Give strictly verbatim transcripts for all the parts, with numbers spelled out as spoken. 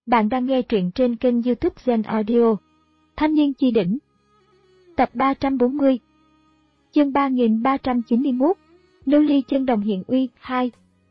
Bạn đang nghe truyện trên kênh YouTube Zen Audio. Thanh niên chi đỉnh. Tập ba trăm bốn mươi. Chương ba nghìn ba trăm chín mươi mốt. Lưu ly chân đồng hiện uy hai.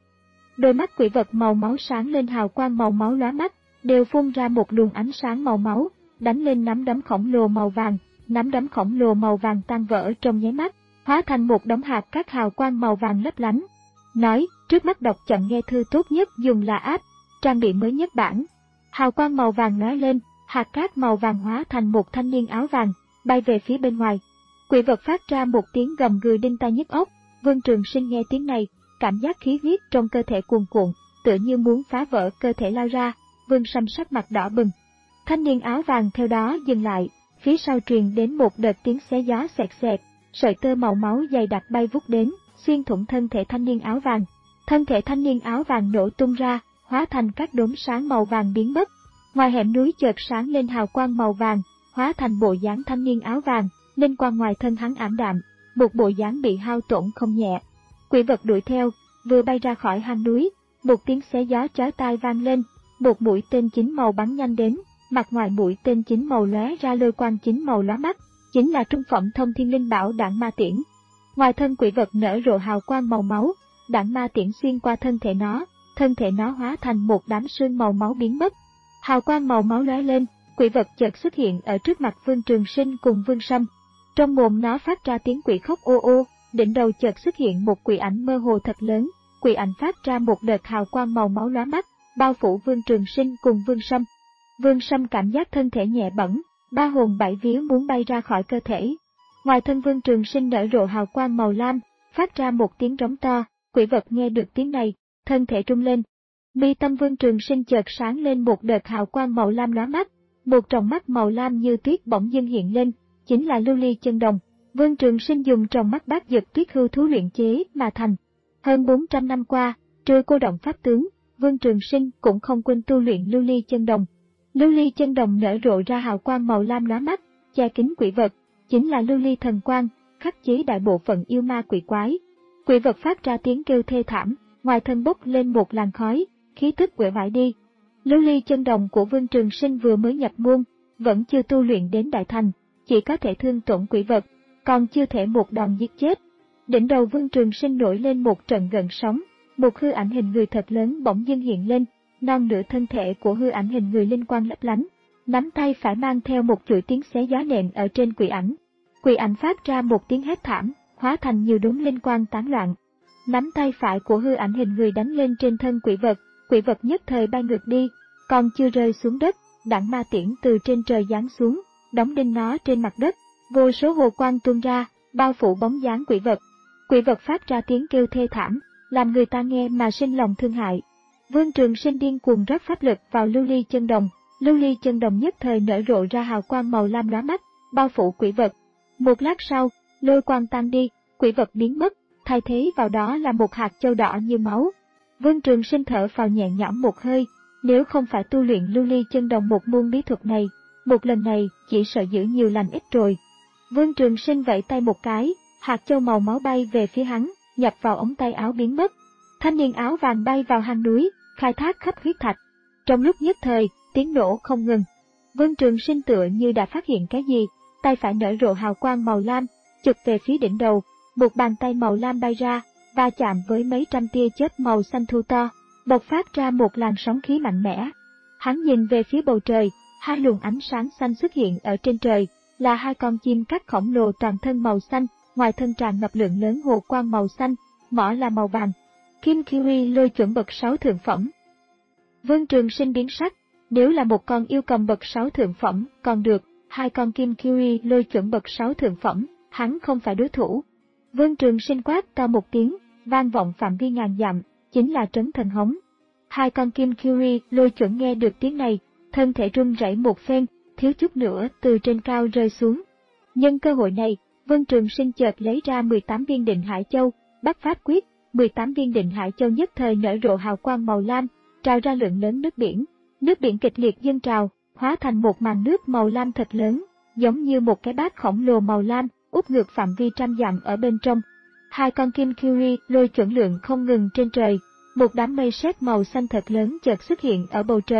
Đôi mắt quỷ vật màu máu sáng lên hào quang màu máu lóa mắt, đều phun ra một luồng ánh sáng màu máu, đánh lên nắm đấm khổng lồ màu vàng. Nắm đấm khổng lồ màu vàng tan vỡ trong nháy mắt, hóa thành một đống hạt các hào quang màu vàng lấp lánh. Nói, trước mắt đọc chậm nghe thư tốt nhất dùng là áp, trang bị mới nhất bản. Hào quang màu vàng lóe lên, hạt cát màu vàng hóa thành một thanh niên áo vàng, bay về phía bên ngoài. Quỷ vật phát ra một tiếng gầm gừ đinh tai nhức óc. Vương Trường Sinh nghe tiếng này, cảm giác khí huyết trong cơ thể cuồn cuộn, tựa như muốn phá vỡ cơ thể lao ra. Vương Sâm sắc mặt đỏ bừng. Thanh niên áo vàng theo đó dừng lại, phía sau truyền đến một đợt tiếng xé gió xẹt xẹt, sợi tơ màu máu dày đặc bay vút đến, xuyên thủng thân thể thanh niên áo vàng. Thân thể thanh niên áo vàng nổ tung ra, hóa thành các đốm sáng màu vàng biến mất. Ngoài hẻm núi chợt sáng lên hào quang màu vàng, hóa thành bộ dáng thanh niên áo vàng, linh quang ngoài thân hắn ảm đạm, một bộ dáng bị hao tổn không nhẹ. Quỷ vật đuổi theo, vừa bay ra khỏi hang núi, một tiếng xé gió chói tai vang lên, một mũi tên chín màu bắn nhanh đến, mặt ngoài mũi tên chín màu lóe ra lôi quang chín màu lóa mắt, chính là trung phẩm thông thiên linh bảo đạn ma tiễn. Ngoài thân quỷ vật nở rộ hào quang màu máu, đạn ma tiễn xuyên qua thân thể nó, thân thể nó hóa thành một đám sương màu máu biến mất. Hào quang màu máu lóe lên, quỷ vật chợt xuất hiện ở trước mặt Vương Trường Sinh cùng Vương Sâm. Trong mồm nó phát ra tiếng quỷ khóc ô ô, đỉnh đầu chợt xuất hiện một quỷ ảnh mơ hồ thật lớn, quỷ ảnh phát ra một đợt hào quang màu máu lóa mắt, bao phủ Vương Trường Sinh cùng Vương Sâm. Vương Sâm cảm giác thân thể nhẹ bẫng, ba hồn bảy vía muốn bay ra khỏi cơ thể. Ngoài thân Vương Trường Sinh nở rộ hào quang màu lam, phát ra một tiếng rống to, quỷ vật nghe được tiếng này, thân thể rung lên. Mi tâm Vương Trường Sinh chợt sáng lên một đợt hào quang màu lam lóa mắt, một tròng mắt màu lam như tuyết bỗng dưng hiện lên, chính là lưu ly chân đồng. Vương Trường Sinh dùng tròng mắt bát dực tuyết hư thú luyện chế mà thành. Hơn bốn trăm năm qua, trừ cô động pháp tướng, Vương Trường Sinh cũng không quên tu luyện lưu ly chân đồng. Lưu ly chân đồng nở rộ ra hào quang màu lam lóa mắt, che kín quỷ vật, chính là lưu ly thần quang, khắc chế đại bộ phận yêu ma quỷ quái. Quỷ vật phát ra tiếng kêu thê thảm, ngoài thân bốc lên một làn khói, khí tức uể oải đi. Lưu ly chân đồng của Vương Trường Sinh vừa mới nhập môn, vẫn chưa tu luyện đến đại thành, chỉ có thể thương tổn quỷ vật, còn chưa thể một đòn giết chết. Đỉnh đầu Vương Trường Sinh nổi lên một trận gợn sóng, một hư ảnh hình người thật lớn bỗng dưng hiện lên, non nửa thân thể của hư ảnh hình người linh quang lấp lánh, nắm tay phải mang theo một chuỗi tiếng xé gió nện ở trên quỷ ảnh. Quỷ ảnh phát ra một tiếng hét thảm, hóa thành nhiều đốm linh quang tán loạn. Nắm tay phải của hư ảnh hình người đánh lên trên thân quỷ vật, quỷ vật nhất thời bay ngược đi, còn chưa rơi xuống đất, đạn ma tiễn từ trên trời giáng xuống, đóng đinh nó trên mặt đất, vô số hồ quang tuôn ra, bao phủ bóng dáng quỷ vật. Quỷ vật phát ra tiếng kêu thê thảm, làm người ta nghe mà sinh lòng thương hại. Vương Trường Sinh điên cuồng rót pháp lực vào lưu ly chân đồng, lưu ly chân đồng nhất thời nở rộ ra hào quang màu lam lóa mắt, bao phủ quỷ vật. Một lát sau, lôi quang tan đi, quỷ vật biến mất, thay thế vào đó là một hạt châu đỏ như máu. Vương Trường Sinh thở phào nhẹ nhõm một hơi, nếu không phải tu luyện lưu ly chân đồng một môn bí thuật này, một lần này chỉ sợ giữ nhiều lành ít rồi. Vương Trường Sinh vẫy tay một cái, hạt châu màu máu bay về phía hắn, nhập vào ống tay áo biến mất. Thanh niên áo vàng bay vào hang núi, khai thác khắp huyết thạch. Trong lúc nhất thời, tiếng nổ không ngừng. Vương Trường Sinh tựa như đã phát hiện cái gì, tay phải nở rộ hào quang màu lam, chụp về phía đỉnh đầu, một bàn tay màu lam bay ra, va chạm với mấy trăm tia chớp màu xanh thu to, bộc phát ra một làn sóng khí mạnh mẽ. Hắn nhìn về phía bầu trời, hai luồng ánh sáng xanh xuất hiện ở trên trời, là hai con chim cắt khổng lồ toàn thân màu xanh, ngoài thân tràn ngập lượng lớn hồ quang màu xanh, mỏ là màu vàng. Kim Kiwi lôi chuẩn bậc sáu thượng phẩm. Vương Trường Sinh biến sắc, nếu là một con yêu cầm bậc sáu thượng phẩm còn được, hai con Kim Kiwi lôi chuẩn bậc sáu thượng phẩm, hắn không phải đối thủ. Vương Trường Sinh quát to một tiếng, vang vọng phạm vi ngàn dặm, chính là trấn thần hống. Hai con Kim Kiwi lôi chuẩn nghe được tiếng này, thân thể run rẩy một phen, thiếu chút nữa từ trên cao rơi xuống. Nhân cơ hội này, Vương Trường Sinh chợt lấy ra mười tám viên định hải châu, bắt pháp quyết, mười tám viên định hải châu nhất thời nở rộ hào quang màu lam, trào ra lượng lớn nước biển. Nước biển kịch liệt dâng trào, hóa thành một màn nước màu lam thật lớn, giống như một cái bát khổng lồ màu lam, úp ngược phạm vi trăm dặm ở bên trong. Hai con Kim Kiwi lôi chuẩn lượng không ngừng trên trời, một đám mây sét màu xanh thật lớn chợt xuất hiện ở bầu trời,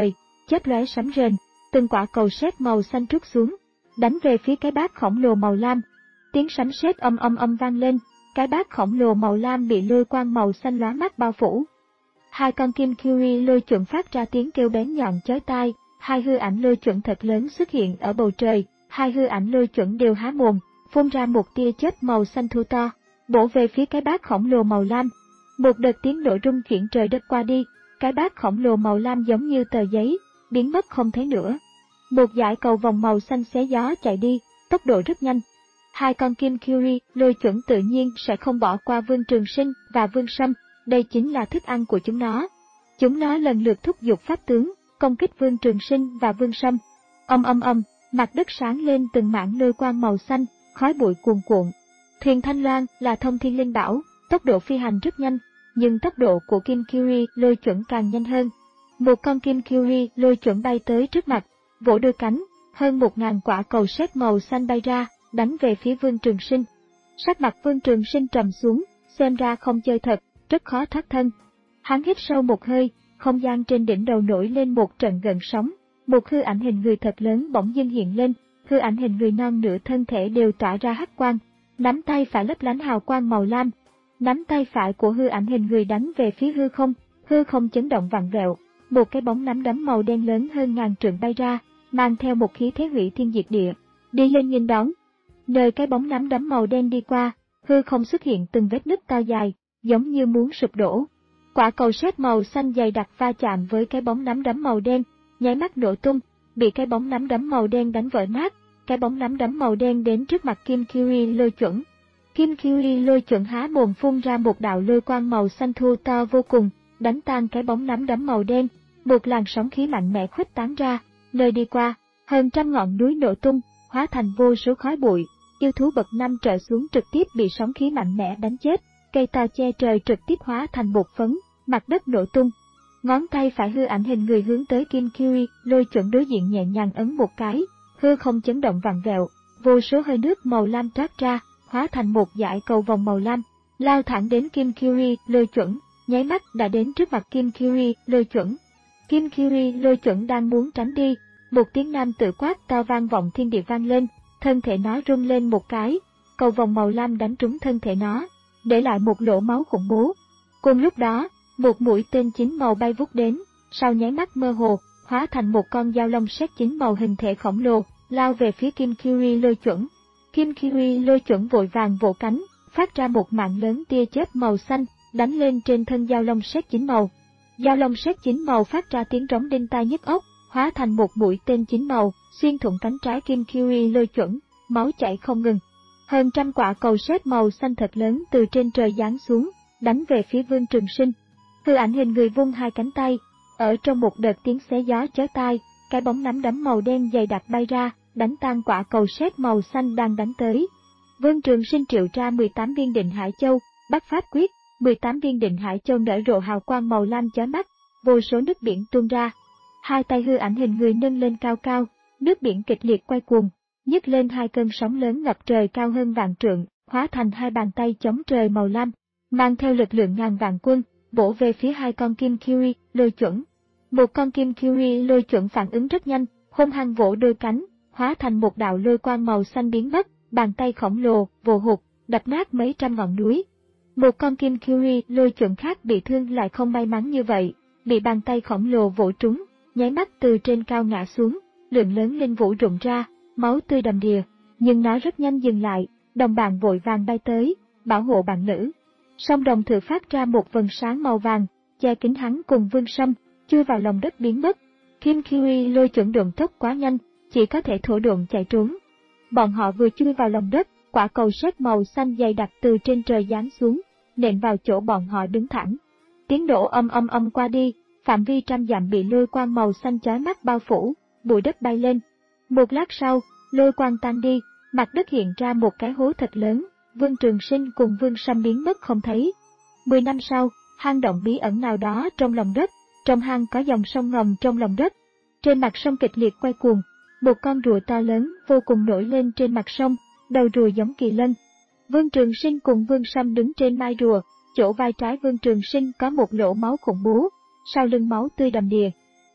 chớp lóe sấm rền, từng quả cầu sét màu xanh trút xuống, đánh về phía cái bát khổng lồ màu lam. Tiếng sấm sét âm âm âm vang lên, cái bát khổng lồ màu lam bị lôi quang màu xanh lóa mắt bao phủ. Hai con kim Kyrie lôi chuẩn phát ra tiếng kêu bén nhọn chói tai, hai hư ảnh lôi chuẩn thật lớn xuất hiện ở bầu trời, hai hư ảnh lôi chuẩn đều há mồm, phun ra một tia chớp màu xanh thu to, bổ về phía cái bát khổng lồ màu lam. Một đợt tiếng nổ rung chuyển trời đất qua đi, cái bát khổng lồ màu lam giống như tờ giấy, biến mất không thấy nữa. Một dải cầu vòng màu xanh xé gió chạy đi, tốc độ rất nhanh. Hai con kim Kyrie lôi chuẩn tự nhiên sẽ không bỏ qua Vương Trường Sinh và Vương Sâm, đây chính là thức ăn của chúng nó. Chúng nó lần lượt thúc giục pháp tướng, công kích Vương Trường Sinh và Vương Sâm. Âm âm âm, mặt đất sáng lên từng mảng lôi quang màu xanh, khói bụi cuồn cuộn. Thuyền Thanh Loan là thông thiên linh bảo, tốc độ phi hành rất nhanh, nhưng tốc độ của kim Kyrie lôi chuẩn càng nhanh hơn. Một con kim Kyrie lôi chuẩn bay tới trước mặt, vỗ đôi cánh, hơn một ngàn quả cầu sét màu xanh bay ra, đánh về phía Vương Trường Sinh. Sắc mặt Vương Trường Sinh trầm xuống, xem ra không chơi thật, rất khó thoát thân. Hắn hít sâu một hơi, không gian trên đỉnh đầu nổi lên một trận gợn sóng, một hư ảnh hình người thật lớn bỗng dưng hiện lên, hư ảnh hình người non nửa thân thể đều tỏa ra hắc quang, nắm tay phải lấp lánh hào quang màu lam. Nắm tay phải của hư ảnh hình người đánh về phía hư không, hư không chấn động vặn vẹo, một cái bóng nắm đấm màu đen lớn hơn ngàn trượng bay ra, mang theo một khí thế hủy thiên diệt địa, đi lên nghênh đón. Nơi cái bóng nắm đấm màu đen đi qua, hư không xuất hiện từng vết nứt to dài, giống như muốn sụp đổ. Quả cầu sét màu xanh dày đặc va chạm với cái bóng nắm đấm màu đen, nháy mắt nổ tung, bị cái bóng nắm đấm màu đen đánh vỡ nát. Cái bóng nắm đấm màu đen đến trước mặt kim Kyrie lôi chuẩn. Kim Kyrie lôi chuẩn há mồm phun ra một đạo lôi quang màu xanh thu to vô cùng, đánh tan cái bóng nắm đấm màu đen. Một làn sóng khí mạnh mẽ khuếch tán ra, nơi đi qua, hơn trăm ngọn núi nổ tung, hóa thành vô số khói bụi. Yêu thú bậc năm trở xuống trực tiếp bị sóng khí mạnh mẽ đánh chết, cây to che trời trực tiếp hóa thành bột phấn, mặt đất nổ tung. Ngón tay phải hư ảnh hình người hướng tới kim Kyrie lôi chuẩn đối diện nhẹ nhàng ấn một cái, hư không chấn động vặn vẹo, vô số hơi nước màu lam toát ra, hóa thành một dải cầu vòng màu lam, lao thẳng đến kim Kyrie lôi chuẩn, nháy mắt đã đến trước mặt kim Kyrie lôi chuẩn. Kim Kyrie lôi chuẩn đang muốn tránh đi, một tiếng nam tự quát to vang vọng thiên địa vang lên, thân thể nó rung lên một cái, cầu vòng màu lam đánh trúng thân thể nó, để lại một lỗ máu khủng bố. Cùng lúc đó, một mũi tên chín màu bay vút đến, sau nháy mắt mơ hồ, hóa thành một con dao long sét chín màu hình thể khổng lồ, lao về phía kim Kyrie lôi chuẩn. Kim Kyrie lôi chuẩn vội vàng vỗ cánh, phát ra một mạng lớn tia chớp màu xanh, đánh lên trên thân dao long sét chín màu. Dao long sét chín màu phát ra tiếng trống đinh tai nhức óc, hóa thành một mũi tên chín màu, xuyên thủng cánh trái kim Kyrie lôi chuẩn, máu chảy không ngừng. Hơn trăm quả cầu sét màu xanh thật lớn từ trên trời giáng xuống, đánh về phía Vương Trường Sinh. Hư ảnh hình người vung hai cánh tay, ở trong một đợt tiếng xé gió chói tai, cái bóng nắm đấm màu đen dày đặc bay ra, đánh tan quả cầu sét màu xanh đang đánh tới. Vương Trường Sinh triệu ra mười tám viên Định Hải Châu, bắt pháp quyết, mười tám viên Định Hải Châu nở rộ hào quang màu lam chói mắt, vô số nước biển tuôn ra. Hai tay hư ảnh hình người nâng lên cao cao, nước biển kịch liệt quay cuồng, nhấc lên hai cơn sóng lớn ngập trời cao hơn vạn trượng, hóa thành hai bàn tay chống trời màu lam, mang theo lực lượng ngàn vạn quân, bổ về phía hai con kim Kyrie lôi chuẩn. Một con kim Kyrie lôi chuẩn phản ứng rất nhanh, hung hăng vỗ đôi cánh, hóa thành một đạo lôi quang màu xanh biến mất, bàn tay khổng lồ vồ hụt, đập nát mấy trăm ngọn núi. Một con kim Kyrie lôi chuẩn khác bị thương lại không may mắn như vậy, bị bàn tay khổng lồ vỗ trúng, nháy mắt từ trên cao ngã xuống, lượng lớn linh vũ rụng ra, máu tươi đầm đìa, nhưng nó rất nhanh dừng lại, đồng bạn vội vàng bay tới, bảo hộ bạn nữ. Song đồng thừa phát ra một vầng sáng màu vàng, che kín hắn cùng Vương Sâm, chui vào lòng đất biến mất. Kim Kyrie lôi chuẩn độn tốc quá nhanh, chỉ có thể thổ độn chạy trốn. Bọn họ vừa chui vào lòng đất, quả cầu sét màu xanh dày đặc từ trên trời giáng xuống, nện vào chỗ bọn họ đứng thẳng. Tiếng nổ âm âm âm qua đi, phạm vi trăm dặm bị lôi quang màu xanh chói mắt bao phủ, bụi đất bay lên. Một lát sau, lôi quang tan đi, mặt đất hiện ra một cái hố thật lớn, Vương Trường Sinh cùng Vương Sâm biến mất không thấy. Mười năm sau, hang động bí ẩn nào đó trong lòng đất, trong hang có dòng sông ngầm trong lòng đất. Trên mặt sông kịch liệt quay cuồng, một con rùa to lớn vô cùng nổi lên trên mặt sông, đầu rùa giống kỳ lân. Vương Trường Sinh cùng Vương Sâm đứng trên mai rùa, chỗ vai trái Vương Trường Sinh có một lỗ máu khủng bố, sau lưng máu tươi đầm đìa.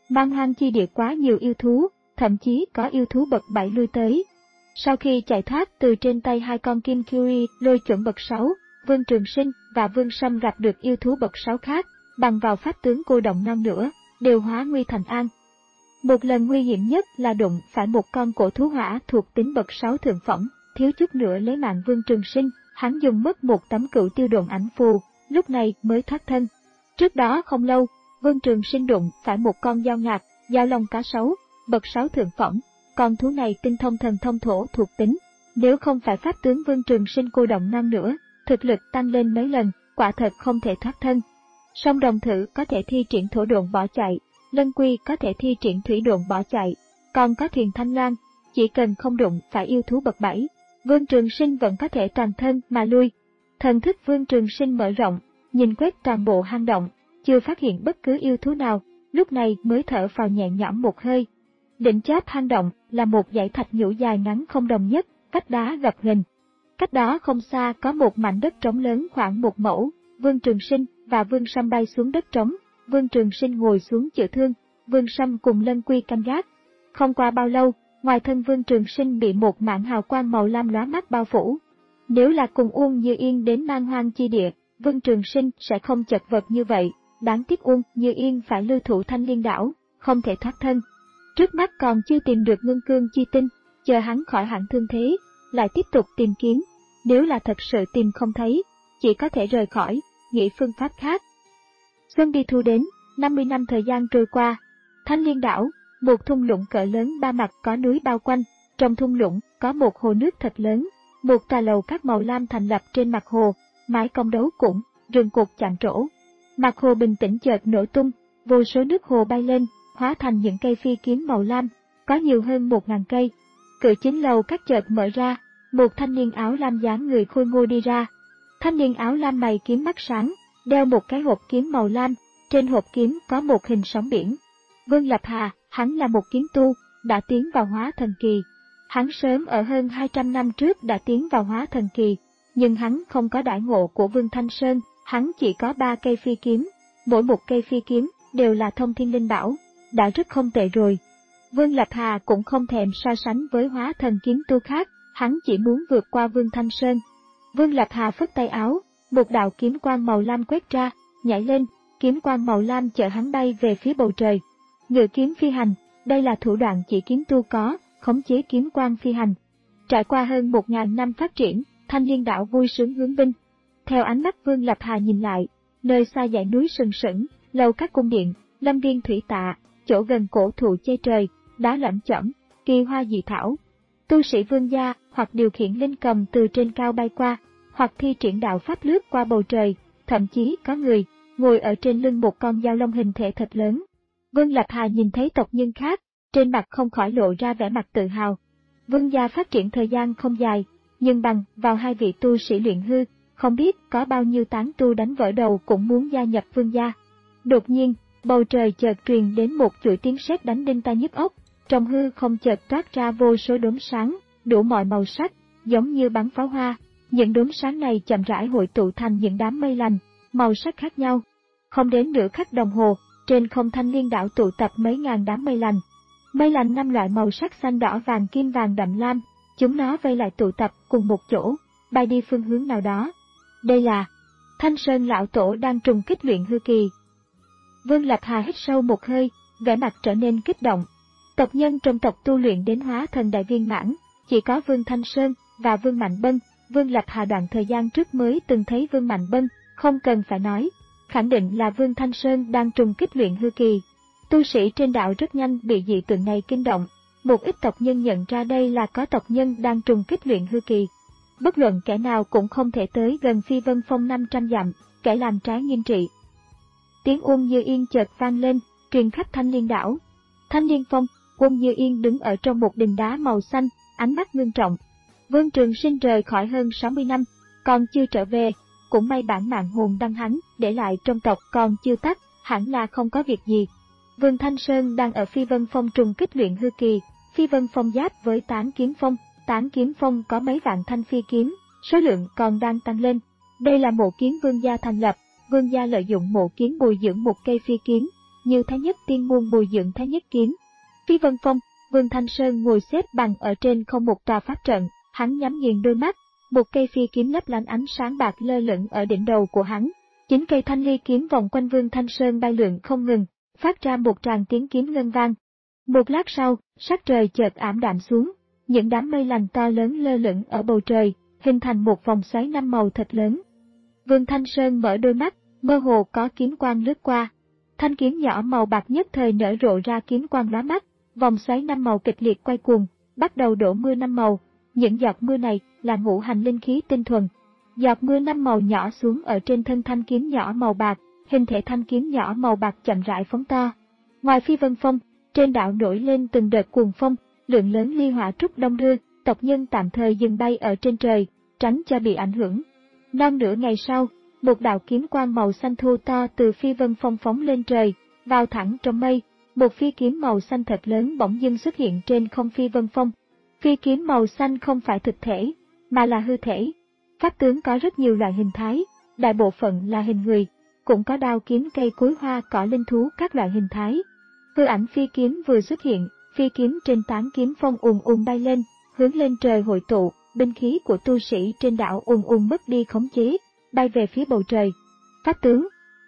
Man Hoang chi địa quá nhiều yêu thú, thậm chí có yêu thú bậc bảy lui tới. Sau khi chạy thoát từ trên tay hai con Kim Curie lôi chuẩn bậc sáu, Vương Trường Sinh và Vương Sâm gặp được yêu thú bậc sáu khác, bằng vào pháp tướng cô động non nữa, đều hóa nguy thành an. Một lần nguy hiểm nhất là đụng phải một con cổ thú hỏa thuộc tính bậc sáu thượng phẩm, thiếu chút nữa lấy mạng Vương Trường Sinh, hắn dùng mất một tấm cửu tiêu độn ảnh phù, lúc này mới thoát thân. Trước đó không lâu, Vương Trường Sinh đụng phải một con dao ngạc, dao long cá sấu, bậc sáu thượng phẩm, con thú này tinh thông thần thông thổ thuộc tính, nếu không phải pháp tướng Vương Trường Sinh cô động non nữa, thực lực tăng lên mấy lần, quả thật không thể thoát thân. Song đồng thử có thể thi triển thổ độn bỏ chạy, lân quy có thể thi triển thủy độn bỏ chạy, còn có thuyền thanh loan, chỉ cần không đụng phải yêu thú bậc bảy, Vương Trường Sinh vẫn có thể toàn thân mà lui. Thần thức Vương Trường Sinh mở rộng, nhìn quét toàn bộ hang động, chưa phát hiện bất cứ yêu thú nào, lúc này mới thở vào nhẹ nhõm một hơi. Đỉnh chóp hang động là một dãy thạch nhũ dài ngắn không đồng nhất, vách đá gập ghềnh. Cách đó không xa có một mảnh đất trống lớn khoảng một mẫu, Vương Trường Sinh và Vương Sâm bay xuống đất trống, Vương Trường Sinh ngồi xuống chữa thương, Vương Sâm cùng Lân Quy canh gác. Không qua bao lâu, ngoài thân Vương Trường Sinh bị một mảng hào quang màu lam lóa mắt bao phủ. Nếu là cùng Uông Như Yên đến Man Hoang chi địa, Vương Trường Sinh sẽ không chật vật như vậy, đáng tiếc Uông Như Yên phải lưu thủ Thanh Liên đảo, không thể thoát thân. Trước mắt còn chưa tìm được ngân cương chi tinh, chờ hắn khỏi hẳn thương thế, lại tiếp tục tìm kiếm, nếu là thật sự tìm không thấy, chỉ có thể rời khỏi, nghĩ phương pháp khác. Xuân đi thu đến, năm mươi năm thời gian trôi qua, Thanh Liên đảo, một thung lũng cỡ lớn ba mặt có núi bao quanh, trong thung lũng có một hồ nước thật lớn, một tòa lầu các màu lam thành lập trên mặt hồ, mái cong đấu cũng, rừng cột chạm trổ. Mặt hồ bình tĩnh chợt nổ tung, vô số nước hồ bay lên, hóa thành những cây phi kiếm màu lam, có nhiều hơn một ngàn cây. Cửa chính lầu các chợt mở ra, một thanh niên áo lam dáng người khôi ngô đi ra. Thanh niên áo lam mày kiếm mắt sáng, đeo một cái hộp kiếm màu lam, trên hộp kiếm có một hình sóng biển. Vương Lập Hà, hắn là một kiếm tu, đã tiến vào hóa thần kỳ. Hắn sớm ở hơn hai trăm năm trước đã tiến vào hóa thần kỳ, nhưng hắn không có đãi ngộ của Vương Thanh Sơn, hắn chỉ có ba cây phi kiếm, mỗi một cây phi kiếm đều là thông thiên linh bảo, đã rất không tệ rồi. Vương Lập Hà cũng không thèm so sánh với hóa thần kiếm tu khác, hắn chỉ muốn vượt qua Vương Thanh Sơn. Vương Lập Hà phất tay áo, một đạo kiếm quang màu lam quét ra, nhảy lên, kiếm quang màu lam chở hắn bay về phía bầu trời. Ngự kiếm phi hành, đây là thủ đoạn chỉ kiếm tu có, khống chế kiếm quang phi hành. Trải qua hơn một ngàn năm phát triển, Thanh Liên đảo vui sướng hướng binh. Theo ánh mắt Vương Lập Hà nhìn lại, nơi xa dãy núi sừng sững, lầu các cung điện, lâm viên thủy tạ, chỗ gần cổ thụ che trời, đá lởm chởm, kỳ hoa dị thảo. Tu sĩ vương gia hoặc điều khiển linh cầm từ trên cao bay qua, hoặc thi triển đạo pháp lướt qua bầu trời, thậm chí có người ngồi ở trên lưng một con dao long hình thể thật lớn. Vương Lập Hà nhìn thấy tộc nhân khác, trên mặt không khỏi lộ ra vẻ mặt tự hào. Vương gia phát triển thời gian không dài, nhưng bằng vào hai vị tu sĩ luyện hư, không biết có bao nhiêu tán tu đánh vỡ đầu cũng muốn gia nhập vương gia. Đột nhiên, bầu trời chợt truyền đến một chuỗi tiếng sét đánh đinh tai nhức óc, trong hư không chợt toát ra vô số đốm sáng, đủ mọi màu sắc, giống như bắn pháo hoa. Những đốm sáng này chậm rãi hội tụ thành những đám mây lành, màu sắc khác nhau. Không đến nửa khắc đồng hồ, trên không Thanh Liên đảo tụ tập mấy ngàn đám mây lành. Mây lành năm loại màu sắc xanh đỏ vàng kim vàng đậm lam, chúng nó vây lại tụ tập cùng một chỗ, bay đi phương hướng nào đó. Đây là Thanh Sơn lão tổ đang trùng kích luyện hư kỳ. Vương Lập Hà hít sâu một hơi, vẻ mặt trở nên kích động. Tộc nhân trong tộc tu luyện đến hóa thần đại viên mãn, chỉ có Vương Thanh Sơn và Vương Mạnh Bân. Vương Lập Hà đoạn thời gian trước mới từng thấy Vương Mạnh Bân, không cần phải nói, khẳng định là Vương Thanh Sơn đang trùng kích luyện hư kỳ. Tu sĩ trên đảo rất nhanh bị dị tượng này kinh động, một ít tộc nhân nhận ra đây là có tộc nhân đang trùng kích luyện hư kỳ. Bất luận kẻ nào cũng không thể tới gần Phi Vân Phong năm trăm dặm, kẻ làm trái nghiêm trị. Tiếng Uông Như Yên chợt vang lên, truyền khắp Thanh Liên đảo. Thanh Liên Phong, Uông Như Yên đứng ở trong một đình đá màu xanh, ánh mắt ngưng trọng. Vương Trường Sinh rời khỏi hơn sáu mươi năm, còn chưa trở về, cũng may bản mạng hồn đăng hắn để lại trong tộc còn chưa tắt, hẳn là không có việc gì. Vương Thanh Sơn đang ở Phi Vân Phong trùng kích luyện hư kỳ, Phi Vân Phong giáp với Tán Kiếm Phong, Tán Kiếm Phong có mấy vạn thanh phi kiếm, số lượng còn đang tăng lên. Đây là mộ kiếm vương gia thành lập, vương gia lợi dụng mộ kiếm bồi dưỡng một cây phi kiếm, như Thái Nhất Tiên môn bồi dưỡng Thái Nhất kiếm. Phi Vân Phong, Vương Thanh Sơn ngồi xếp bằng ở trên không một tòa pháp trận, hắn nhắm nghiền đôi mắt, một cây phi kiếm lấp lánh ánh sáng bạc lơ lửng ở đỉnh đầu của hắn. Chín cây thanh ly kiếm vòng quanh Vương Thanh Sơn bay lượn không ngừng, phát ra một tràng tiếng kiếm ngân vang. Một lát sau, sắc trời chợt ảm đạm xuống, những đám mây lành to lớn lơ lửng ở bầu trời, hình thành một vòng xoáy năm màu thật lớn. Vương Thanh Sơn mở đôi mắt, mơ hồ có kiếm quang lướt qua. Thanh kiếm nhỏ màu bạc nhất thời nở rộ ra kiếm quang lóa mắt, vòng xoáy năm màu kịch liệt quay cuồng, bắt đầu đổ mưa năm màu. Những giọt mưa này là ngũ hành linh khí tinh thuần. Giọt mưa năm màu nhỏ xuống ở trên thân thanh kiếm nhỏ màu bạc, hình thể thanh kiếm nhỏ màu bạc chậm rãi phóng to. Ngoài Phi Vân Phong, trên đảo nổi lên từng đợt cuồng phong, lượng lớn ly hỏa trúc đông đưa, tộc nhân tạm thời dừng bay ở trên trời, tránh cho bị ảnh hưởng. Non nửa ngày sau, một đạo kiếm quang màu xanh thu to từ Phi Vân Phong phóng lên trời, vào thẳng trong mây. Một phi kiếm màu xanh thật lớn bỗng dưng xuất hiện trên không Phi Vân Phong. Phi kiếm màu xanh không phải thực thể, mà là hư thể. Pháp tướng có rất nhiều loại hình thái, đại bộ phận là hình người, cũng có đao kiếm cây cối hoa cỏ linh thú các loại hình thái. Hư ảnh phi kiếm vừa xuất hiện, phi kiếm trên tán kiếm phong ùn ùn bay lên, hướng lên trời hội tụ, binh khí của tu sĩ trên đảo ùn ùn mất đi khống chế, bay về phía bầu trời. Pháp tướng.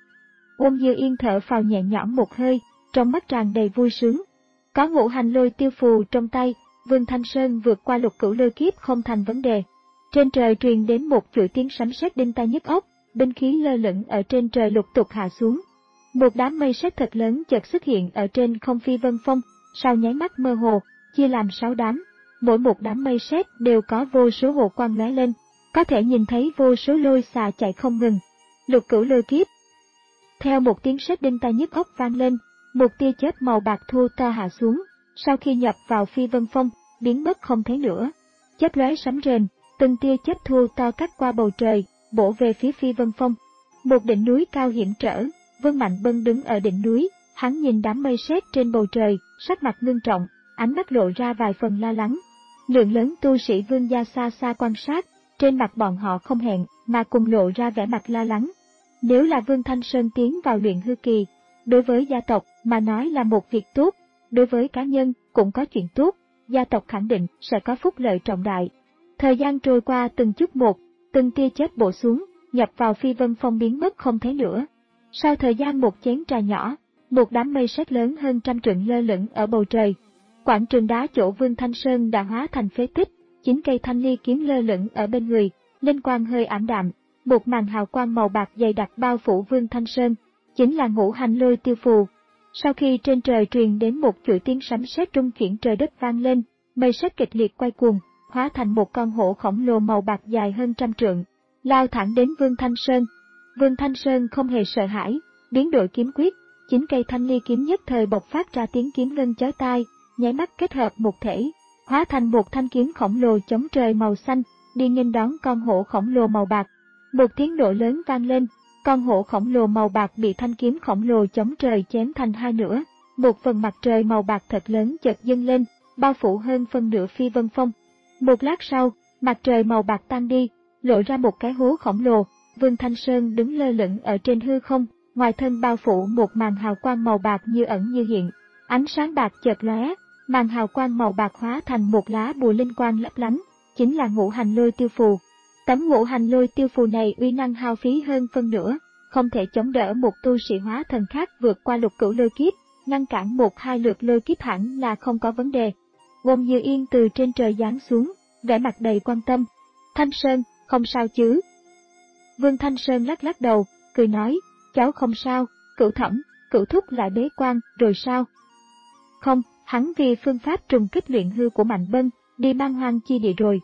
Ôn Dư Yên thở phào nhẹ nhõm một hơi, trong mắt tràn đầy vui sướng. Có ngũ hành lôi tiêu phù trong tay, Vương Thanh Sơn vượt qua lục cửu lôi kiếp không thành vấn đề. Trên trời truyền đến một chuỗi tiếng sấm sét đinh tai nhức óc, binh khí lơ lửng ở trên trời lục tục hạ xuống. Một đám mây sét thật lớn chợt xuất hiện ở trên không Phi Vân Phong, sau nháy mắt mơ hồ, chia làm sáu đám. Mỗi một đám mây sét đều có vô số hồ quang lóe lên, có thể nhìn thấy vô số lôi xà chạy không ngừng. Lục cửu lôi kiếp. Theo một tiếng sét đinh tai nhức óc vang lên, một tia chớp màu bạc thu to hạ xuống, sau khi nhập vào Phi Vân Phong, biến mất không thấy nữa. Chớp lóe sấm rền, từng tia chớp thu to cắt qua bầu trời, bổ về phía Phi Vân Phong. Một đỉnh núi cao hiểm trở, Vương Mạnh Bân đứng ở đỉnh núi, hắn nhìn đám mây sét trên bầu trời, sắc mặt ngưng trọng, ánh mắt lộ ra vài phần lo lắng. Lượng lớn tu sĩ Vương gia xa xa quan sát, trên mặt bọn họ không hẹn mà cùng lộ ra vẻ mặt lo lắng. Nếu là Vương Thanh Sơn tiến vào luyện hư kỳ, đối với gia tộc mà nói là một việc tốt, đối với cá nhân cũng có chuyện tốt, gia tộc khẳng định sẽ có phúc lợi trọng đại. Thời gian trôi qua từng chút một, từng tia chớp bổ xuống, nhập vào Phi Vân Phong biến mất không thấy nữa. Sau thời gian một chén trà nhỏ, một đám mây sét lớn hơn trăm trượng lơ lửng ở bầu trời. Quảng trường đá chỗ Vương Thanh Sơn đã hóa thành phế tích, chín cây thanh ly kiếm lơ lửng ở bên người, linh quang hơi ảm đạm, một màn hào quang màu bạc dày đặc bao phủ Vương Thanh Sơn, chính là ngũ hành lôi tiêu phù. Sau khi trên trời truyền đến một chuỗi tiếng sấm sét trung chuyển trời đất vang lên, mây sét kịch liệt quay cuồng, hóa thành một con hổ khổng lồ màu bạc dài hơn trăm trượng, lao thẳng đến Vương Thanh Sơn. Vương Thanh Sơn không hề sợ hãi, biến đổi kiếm quyết, chín cây thanh ly kiếm nhất thời bộc phát ra tiếng kiếm ngân chói tai, nháy mắt kết hợp một thể, hóa thành một thanh kiếm khổng lồ chống trời màu xanh, đi nghênh đón con hổ khổng lồ màu bạc. Một tiếng nổ lớn vang lên, con hổ khổng lồ màu bạc bị thanh kiếm khổng lồ chống trời chém thành hai nửa, một phần mặt trời màu bạc thật lớn chợt dâng lên, bao phủ hơn phân nửa Phi Vân Phong. Một lát sau, mặt trời màu bạc tan đi, lộ ra một cái hố khổng lồ. Vương Thanh Sơn đứng lơ lửng ở trên hư không, ngoài thân bao phủ một màn hào quang màu bạc như ẩn như hiện, ánh sáng bạc chợt lóe, màn hào quang màu bạc hóa thành một lá bùa linh quang lấp lánh, chính là ngũ hành lôi tiêu phù. Tấm ngũ hành lôi tiêu phù này uy năng hao phí hơn phân nửa, không thể chống đỡ một tu sĩ hóa thần khác vượt qua lục cửu lôi kiếp, ngăn cản một hai lượt lôi kiếp hẳn là không có vấn đề. Ôn Dư Yên từ trên trời giáng xuống, vẻ mặt đầy quan tâm. Thanh Sơn, không sao chứ? Vương Thanh Sơn lắc lắc đầu, cười nói, cháu không sao, Cửu Thẩm, Cửu Thúc lại bế quan, rồi sao? Không, hắn vì phương pháp trùng kích luyện hư của Mạnh Bân, đi Man Hoang Chi Địa rồi.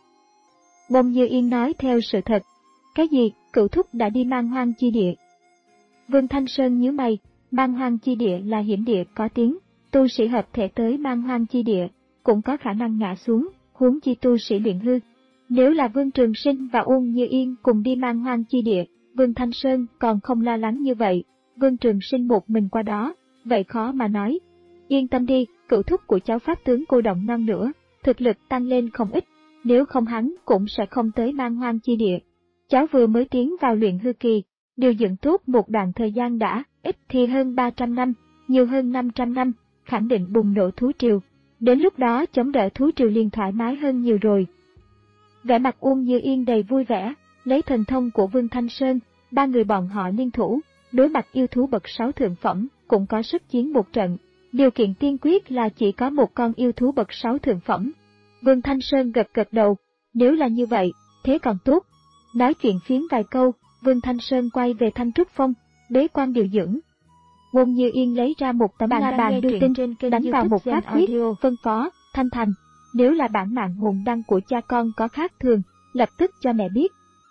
Ôn Dư Yên nói theo sự thật. Cái gì, Cửu Thúc đã đi Man Hoang Chi Địa? Vương Thanh Sơn nhíu mày, Man Hoang Chi Địa là hiểm địa có tiếng, tu sĩ hợp thể tới Man Hoang Chi Địa, cũng có khả năng ngã xuống, huống chi tu sĩ luyện hư. Nếu là Vương Trường Sinh và Ôn Như Yên cùng đi Man Hoang Chi Địa, Vương Thanh Sơn còn không lo lắng như vậy. Vương Trường Sinh một mình qua đó, vậy khó mà nói. Yên tâm đi, Cửu Thúc của cháu pháp tướng cô động non nữa, thực lực tăng lên không ít, nếu không hắn cũng sẽ không tới Man Hoang Chi Địa. Cháu vừa mới tiến vào luyện hư kỳ, điều dưỡng tốt một đoạn thời gian đã, ít thì hơn ba trăm năm, nhiều hơn năm trăm năm, khẳng định bùng nổ thú triều. Đến lúc đó chống đỡ thú triều liền thoải mái hơn nhiều rồi. Vẻ mặt Uông Như Yên đầy vui vẻ, lấy thần thông của Vương Thanh Sơn, ba người bọn họ liên thủ, đối mặt yêu thú bậc sáu thượng phẩm, cũng có sức chiến một trận. Điều kiện tiên quyết là chỉ có một con yêu thú bậc sáu thượng phẩm. Vương Thanh Sơn gật gật đầu, nếu là như vậy, thế còn tốt. Nói chuyện phiếm vài câu, Vương Thanh Sơn quay về Thanh Trúc Phong, bế quan điều dưỡng. Uông Như Yên lấy ra một tấm la bàn đưa tin, đánh vào một pháp quyết, phân phó, Thanh Thành, nếu là bản mạng hồn đăng của cha con có khác thường, lập tức cho mẹ biết.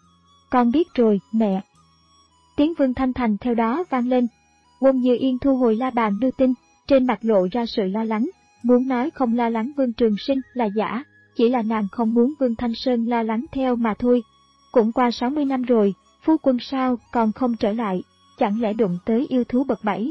Con biết rồi, mẹ. Tiếng Vương Thanh Thành theo đó vang lên. Uông Như Yên thu hồi la bàn đưa tin, trên mặt lộ ra sự lo lắng, muốn nói không lo lắng Vương Trường Sinh là giả, chỉ là nàng không muốn Vương Thanh Sơn lo lắng theo mà thôi. Cũng qua sáu mươi năm rồi, phu quân sao còn không trở lại, chẳng lẽ đụng tới yêu thú bậc bảy.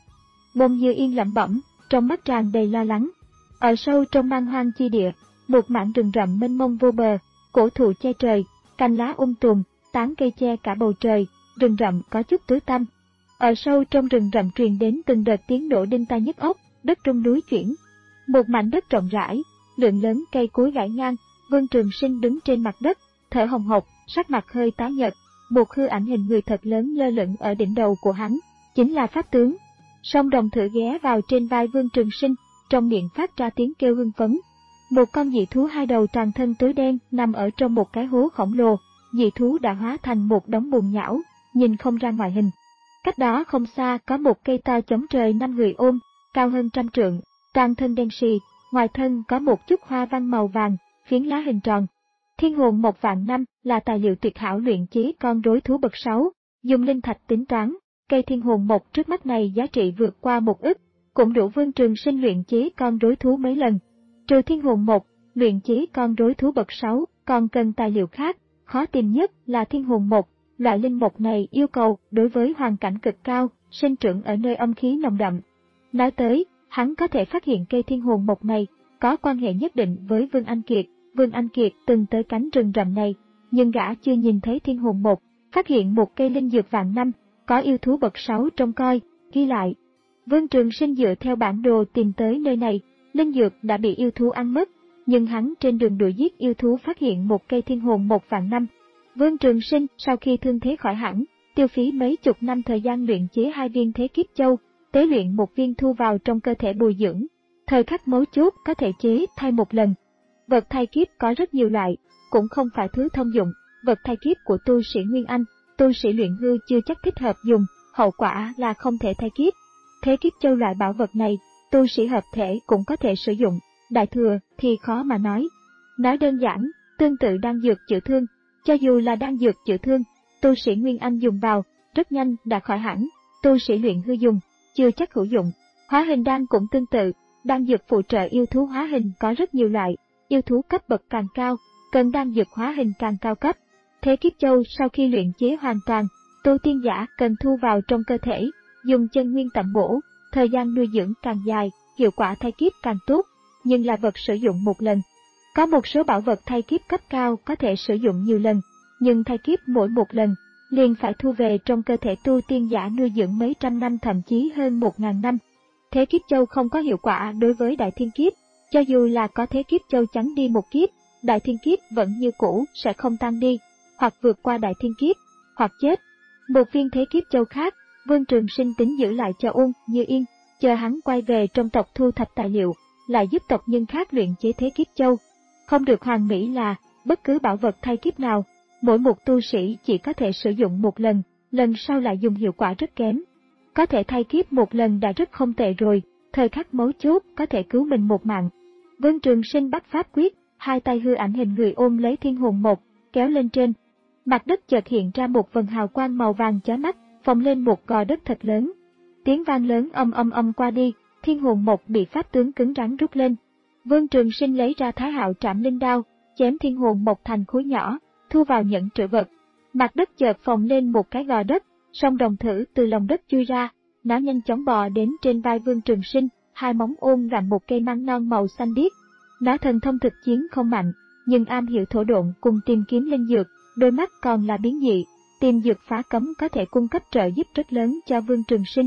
Uông Như Yên lẩm bẩm, trong mắt tràn đầy lo lắng. Ở sâu trong man hoang chi địa, một mảng rừng rậm mênh mông vô bờ, cổ thụ che trời, cành lá um tùm, tán cây che cả bầu trời, rừng rậm có chút tối tăm. Ở sâu trong rừng rậm truyền đến từng đợt tiếng nổ đinh tai nhức óc, đất rung núi chuyển. Một mảnh đất rộng rãi, lượng lớn cây cối gãy ngang, Vương Trường Sinh đứng trên mặt đất, thở hồng hộc, sắc mặt hơi tái nhợt, một hư ảnh hình người thật lớn lơ lửng ở đỉnh đầu của hắn, chính là pháp tướng. Song Đồng thử ghé vào trên vai Vương Trường Sinh, trong miệng phát ra tiếng kêu hưng phấn. Một con dị thú hai đầu toàn thân tối đen nằm ở trong một cái hố khổng lồ, dị thú đã hóa thành một đống bùn nhão, nhìn không ra ngoại hình. Cách đó không xa có một cây to chống trời năm người ôm, cao hơn trăm trượng, toàn thân đen xì, ngoài thân có một chút hoa văn màu vàng, phiến lá hình tròn. Thiên hồn một vạn năm là tài liệu tuyệt hảo luyện chế con rối thú bậc sáu, dùng linh thạch tính toán, cây thiên hồn một trước mắt này giá trị vượt qua một ức, cũng đủ Vương Trường Sinh luyện chế con rối thú mấy lần. Trừ thiên hồn một, luyện chế con rối thú bậc sáu còn cần tài liệu khác, khó tìm nhất là thiên hồn một. Loại linh mục này yêu cầu đối với hoàn cảnh cực cao, sinh trưởng ở nơi âm khí nồng đậm. Nói tới, hắn có thể phát hiện cây thiên hồn mộc này có quan hệ nhất định với Vương Anh Kiệt. Vương Anh Kiệt từng tới cánh rừng rậm này, nhưng gã chưa nhìn thấy thiên hồn mộc, phát hiện một cây linh dược vạn năm, có yêu thú bậc sáu trông coi, ghi lại. Vương Trường Sinh dựa theo bản đồ tìm tới nơi này, linh dược đã bị yêu thú ăn mất, nhưng hắn trên đường đuổi giết yêu thú phát hiện một cây thiên hồn mộc vạn năm. Vương Trường Sinh sau khi thương thế khỏi hẳn, tiêu phí mấy chục năm thời gian luyện chế hai viên thế kiếp châu, tế luyện một viên thu vào trong cơ thể bồi dưỡng. Thời khắc mấu chốt có thể chế thay một lần. Vật thay kiếp có rất nhiều loại, cũng không phải thứ thông dụng. Vật thay kiếp của tu sĩ Nguyên Anh, tu sĩ luyện hư chưa chắc thích hợp dùng, hậu quả là không thể thay kiếp. Thế kiếp châu loại bảo vật này, tu sĩ hợp thể cũng có thể sử dụng, đại thừa thì khó mà nói. Nói đơn giản, tương tự đan dược chữa thương. Cho dù là đan dược chữa thương, tu sĩ Nguyên Anh dùng vào, rất nhanh đã khỏi hẳn, tu sĩ luyện hư dùng, chưa chắc hữu dụng. Hóa hình đan cũng tương tự, đan dược phụ trợ yêu thú hóa hình có rất nhiều loại, yêu thú cấp bậc càng cao, cần đan dược hóa hình càng cao cấp. Thế kiếp châu sau khi luyện chế hoàn toàn, tu tiên giả cần thu vào trong cơ thể, dùng chân nguyên tẩm bổ, thời gian nuôi dưỡng càng dài, hiệu quả thay kiếp càng tốt, nhưng là vật sử dụng một lần. Có một số bảo vật thay kiếp cấp cao có thể sử dụng nhiều lần, nhưng thay kiếp mỗi một lần, liền phải thu về trong cơ thể tu tiên giả nuôi dưỡng mấy trăm năm thậm chí hơn một ngàn năm. Thế kiếp châu không có hiệu quả đối với đại thiên kiếp, cho dù là có thế kiếp châu trắng đi một kiếp, đại thiên kiếp vẫn như cũ sẽ không tan đi, hoặc vượt qua đại thiên kiếp, hoặc chết. Một viên thế kiếp châu khác, Vương Trường Sinh tính giữ lại cho Uông Như Yên, chờ hắn quay về trong tộc thu thập tài liệu, lại giúp tộc nhân khác luyện chế thế kiếp châu. Không được hoàn mỹ là, bất cứ bảo vật thay kiếp nào, mỗi một tu sĩ chỉ có thể sử dụng một lần, lần sau lại dùng hiệu quả rất kém. Có thể thay kiếp một lần đã rất không tệ rồi, thời khắc mấu chốt có thể cứu mình một mạng. Vương Trường Sinh bắt pháp quyết, hai tay hư ảnh hình người ôm lấy thiên hồn một, kéo lên trên. Mặt đất chợt hiện ra một vầng hào quang màu vàng chói mắt, phồng lên một gò đất thật lớn. Tiếng vang lớn âm âm âm qua đi, thiên hồn một bị pháp tướng cứng rắn rút lên. Vương Trường Sinh lấy ra Thái Hạo Trảm Linh Đao, chém thiên hồn một thành khối nhỏ, thu vào nhẫn trữ vật. Mặt đất chợt phồng lên một cái gò đất, song đồng thử từ lòng đất chui ra, nó nhanh chóng bò đến trên vai Vương Trường Sinh, hai móng ôm gặm một cây măng non màu xanh biếc. Nó thần thông thực chiến không mạnh, nhưng am hiểu thổ độn cùng tìm kiếm linh dược, đôi mắt còn là biến dị, tìm dược phá cấm có thể cung cấp trợ giúp rất lớn cho Vương Trường Sinh.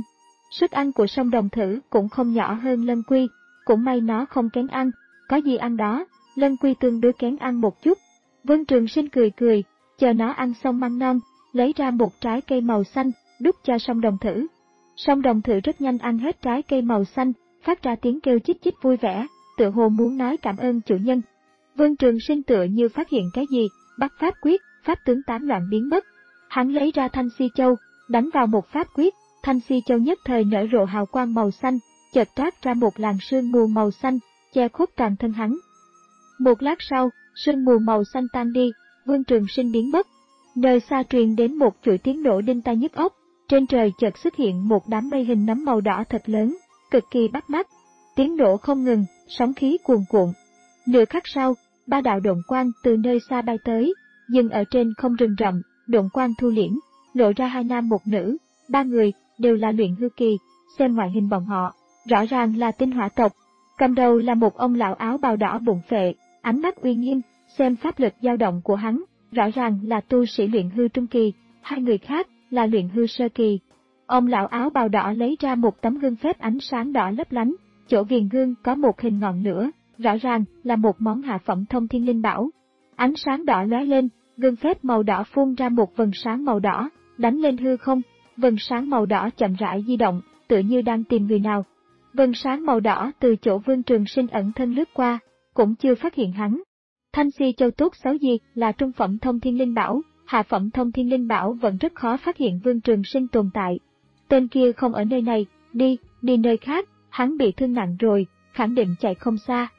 Sức ăn của sông Đồng Thử cũng không nhỏ hơn Lân Quy, cũng may nó không kén ăn, có gì ăn đó, Lân Quy tương đối kén ăn một chút. Vương Trường Sinh cười cười, chờ nó ăn xong măng non, lấy ra một trái cây màu xanh, đút cho sông Đồng Thử. Sông Đồng Thử rất nhanh ăn hết trái cây màu xanh, phát ra tiếng kêu chích chích vui vẻ, tựa hồ muốn nói cảm ơn chủ nhân. Vương Trường Sinh tựa như phát hiện cái gì, bắt pháp quyết, pháp tướng tán loạn biến mất. Hắn lấy ra Thanh Si Châu, đánh vào một pháp quyết, Thanh Si Châu nhất thời nở rộ hào quang màu xanh, chợt trát ra một làn sương mù màu xanh, che khuất toàn thân hắn. Một lát sau, sương mù màu xanh tan đi, Vương Trường Sinh biến mất. Nơi xa truyền đến một chuỗi tiếng nổ đinh tai nhức óc, trên trời chợt xuất hiện một đám mây hình nấm màu đỏ thật lớn, cực kỳ bắt mắt. Tiếng nổ không ngừng, sóng khí cuồn cuộn. Nửa khắc sau, ba đạo độn quang từ nơi xa bay tới, dừng ở trên không rừng rậm, độn quang thu liễm, lộ ra hai nam một nữ, ba người đều là luyện hư kỳ, xem ngoại hình bọn họ, rõ ràng là tinh hỏa tộc. Cầm đầu là một ông lão áo bào đỏ bụng phệ, ánh mắt uy nghiêm, xem pháp lực dao động của hắn, rõ ràng là tu sĩ luyện hư trung kỳ, hai người khác là luyện hư sơ kỳ. Ông lão áo bào đỏ lấy ra một tấm gương phép ánh sáng đỏ lấp lánh, chỗ viền gương có một hình ngọn lửa, rõ ràng là một món hạ phẩm thông thiên linh bảo. Ánh sáng đỏ lóe lên, gương phép màu đỏ phun ra một vầng sáng màu đỏ, đánh lên hư không, vầng sáng màu đỏ chậm rãi di động, tựa như đang tìm người nào. Vầng sáng màu đỏ từ chỗ Vương Trường Sinh ẩn thân lướt qua, cũng chưa phát hiện hắn. Thanh Si Châu tốt xấu gì là trung phẩm thông thiên linh bảo, hạ phẩm thông thiên linh bảo vẫn rất khó phát hiện Vương Trường Sinh tồn tại. Tên kia không ở nơi này, đi, đi nơi khác, hắn bị thương nặng rồi, khẳng định chạy không xa.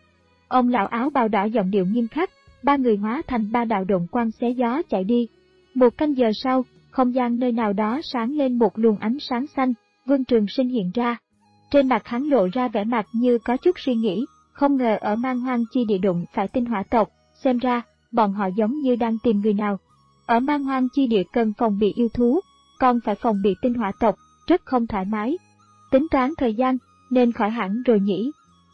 Ông lão áo bào đỏ giọng điệu nghiêm khắc, ba người hóa thành ba đạo độn quang xé gió chạy đi. Một canh giờ sau, không gian nơi nào đó sáng lên một luồng ánh sáng xanh, Vương Trường Sinh hiện ra. Trên mặt hắn lộ ra vẻ mặt như có chút suy nghĩ, không ngờ ở Man Hoang Chi Địa đụng phải tinh hỏa tộc, xem ra, bọn họ giống như đang tìm người nào. Ở Man Hoang Chi Địa cần phòng bị yêu thú, còn phải phòng bị tinh hỏa tộc, rất không thoải mái. Tính toán thời gian, nên khỏi hẳn rồi nhỉ.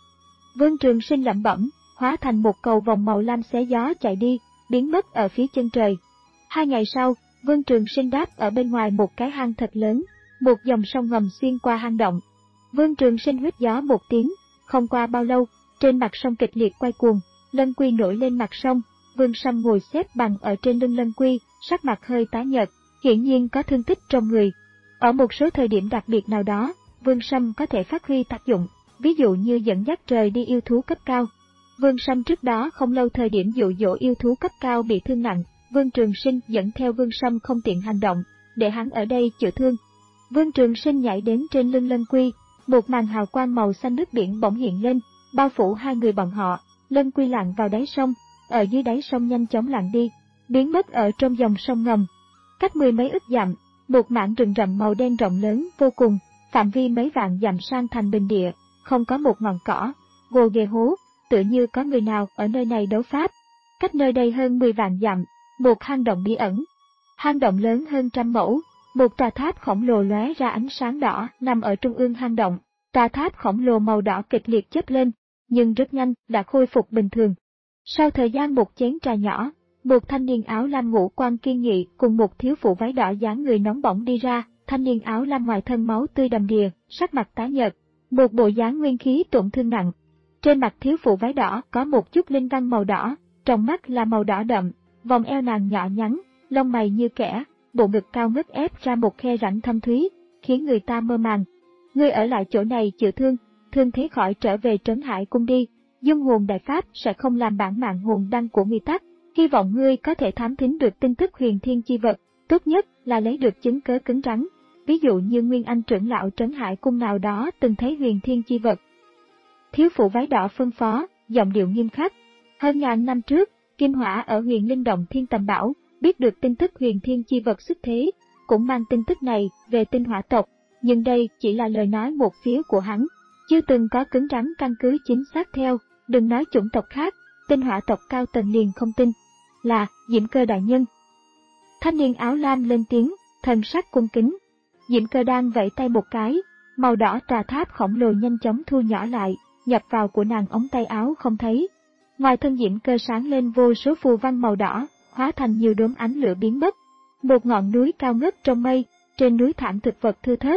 Vương Trường Sinh lẩm bẩm, hóa thành một cầu vòng màu lam xé gió chạy đi, biến mất ở phía chân trời. Hai ngày sau, Vương Trường Sinh đáp ở bên ngoài một cái hang thật lớn, một dòng sông ngầm xuyên qua hang động. Vương Trường Sinh huýt gió một tiếng, không qua bao lâu, trên mặt sông kịch liệt quay cuồng, Lân Quy nổi lên mặt sông, Vương Sâm ngồi xếp bằng ở trên lưng Lân Quy, sắc mặt hơi tái nhợt, hiển nhiên có thương tích trong người. Ở một số thời điểm đặc biệt nào đó, Vương Sâm có thể phát huy tác dụng, ví dụ như dẫn dắt trời đi yêu thú cấp cao. Vương Sâm trước đó không lâu thời điểm dụ dỗ yêu thú cấp cao bị thương nặng, Vương Trường Sinh dẫn theo Vương Sâm không tiện hành động, để hắn ở đây chữa thương. Vương Trường Sinh nhảy đến trên lưng Lân Quy, một màn hào quang màu xanh nước biển bỗng hiện lên, bao phủ hai người bọn họ. Lân Quy lặn vào đáy sông, ở dưới đáy sông nhanh chóng lặn đi, biến mất ở trong dòng sông ngầm. Cách mười mấy ức dặm, một mảng rừng rậm màu đen rộng lớn vô cùng, phạm vi mấy vạn dặm sang thành bình địa, không có một ngọn cỏ, gồ ghề hố, tựa như có người nào ở nơi này đấu pháp. Cách nơi đây hơn mười vạn dặm, một hang động bí ẩn. Hang động lớn hơn trăm mẫu, một tòa tháp khổng lồ lóe ra ánh sáng đỏ nằm ở trung ương hang động. Tòa tháp khổng lồ màu đỏ kịch liệt chớp lên, nhưng rất nhanh đã khôi phục bình thường. Sau thời gian một chén trà nhỏ, một thanh niên áo lam ngũ quan kiên nghị cùng một thiếu phụ váy đỏ dáng người nóng bỏng đi ra. Thanh niên áo lam ngoài thân máu tươi đầm đìa, sắc mặt tái nhợt, một bộ dáng nguyên khí tổn thương nặng. Trên mặt thiếu phụ váy đỏ có một chút linh văn màu đỏ, trong mắt là màu đỏ đậm, vòng eo nàng nhỏ nhắn, lông mày như kẽ, bộ ngực cao ngất ép ra một khe rãnh thâm thúy, khiến người ta mơ màng. Ngươi ở lại chỗ này chữa thương, thương thế khỏi trở về Trấn Hải Cung đi, dung hồn đại pháp sẽ không làm bản mạng hồn đăng của ngươi tắt, hy vọng ngươi có thể thám thính được tin tức huyền thiên chi vật, tốt nhất là lấy được chứng cớ cứng rắn, ví dụ như Nguyên Anh trưởng lão Trấn Hải Cung nào đó từng thấy huyền thiên chi vật. Thiếu phụ váy đỏ phân phó, giọng điệu nghiêm khắc. Hơn ngàn năm trước, Kim Hỏa ở huyền linh động Thiên Tầm Bảo, biết được tin tức huyền thiên chi vật xuất thế, cũng mang tin tức này về tinh hỏa tộc. Nhưng đây chỉ là lời nói một phía của hắn, chưa từng có cứng rắn căn cứ chính xác theo, đừng nói chủng tộc khác, tinh hỏa tộc cao tầng liền không tin. Là, Diễm Cơ đại nhân. Thanh niên áo lam lên tiếng, thần sắc cung kính. Diễm Cơ đang vẫy tay một cái, màu đỏ tòa tháp khổng lồ nhanh chóng thu nhỏ lại, nhập vào của nàng ống tay áo không thấy. Ngoài thân Diễm Cơ sáng lên vô số phù văn màu đỏ, hóa thành nhiều đốm ánh lửa biến mất. Một ngọn núi cao ngất trong mây, trên núi thảm thực vật thưa thớt,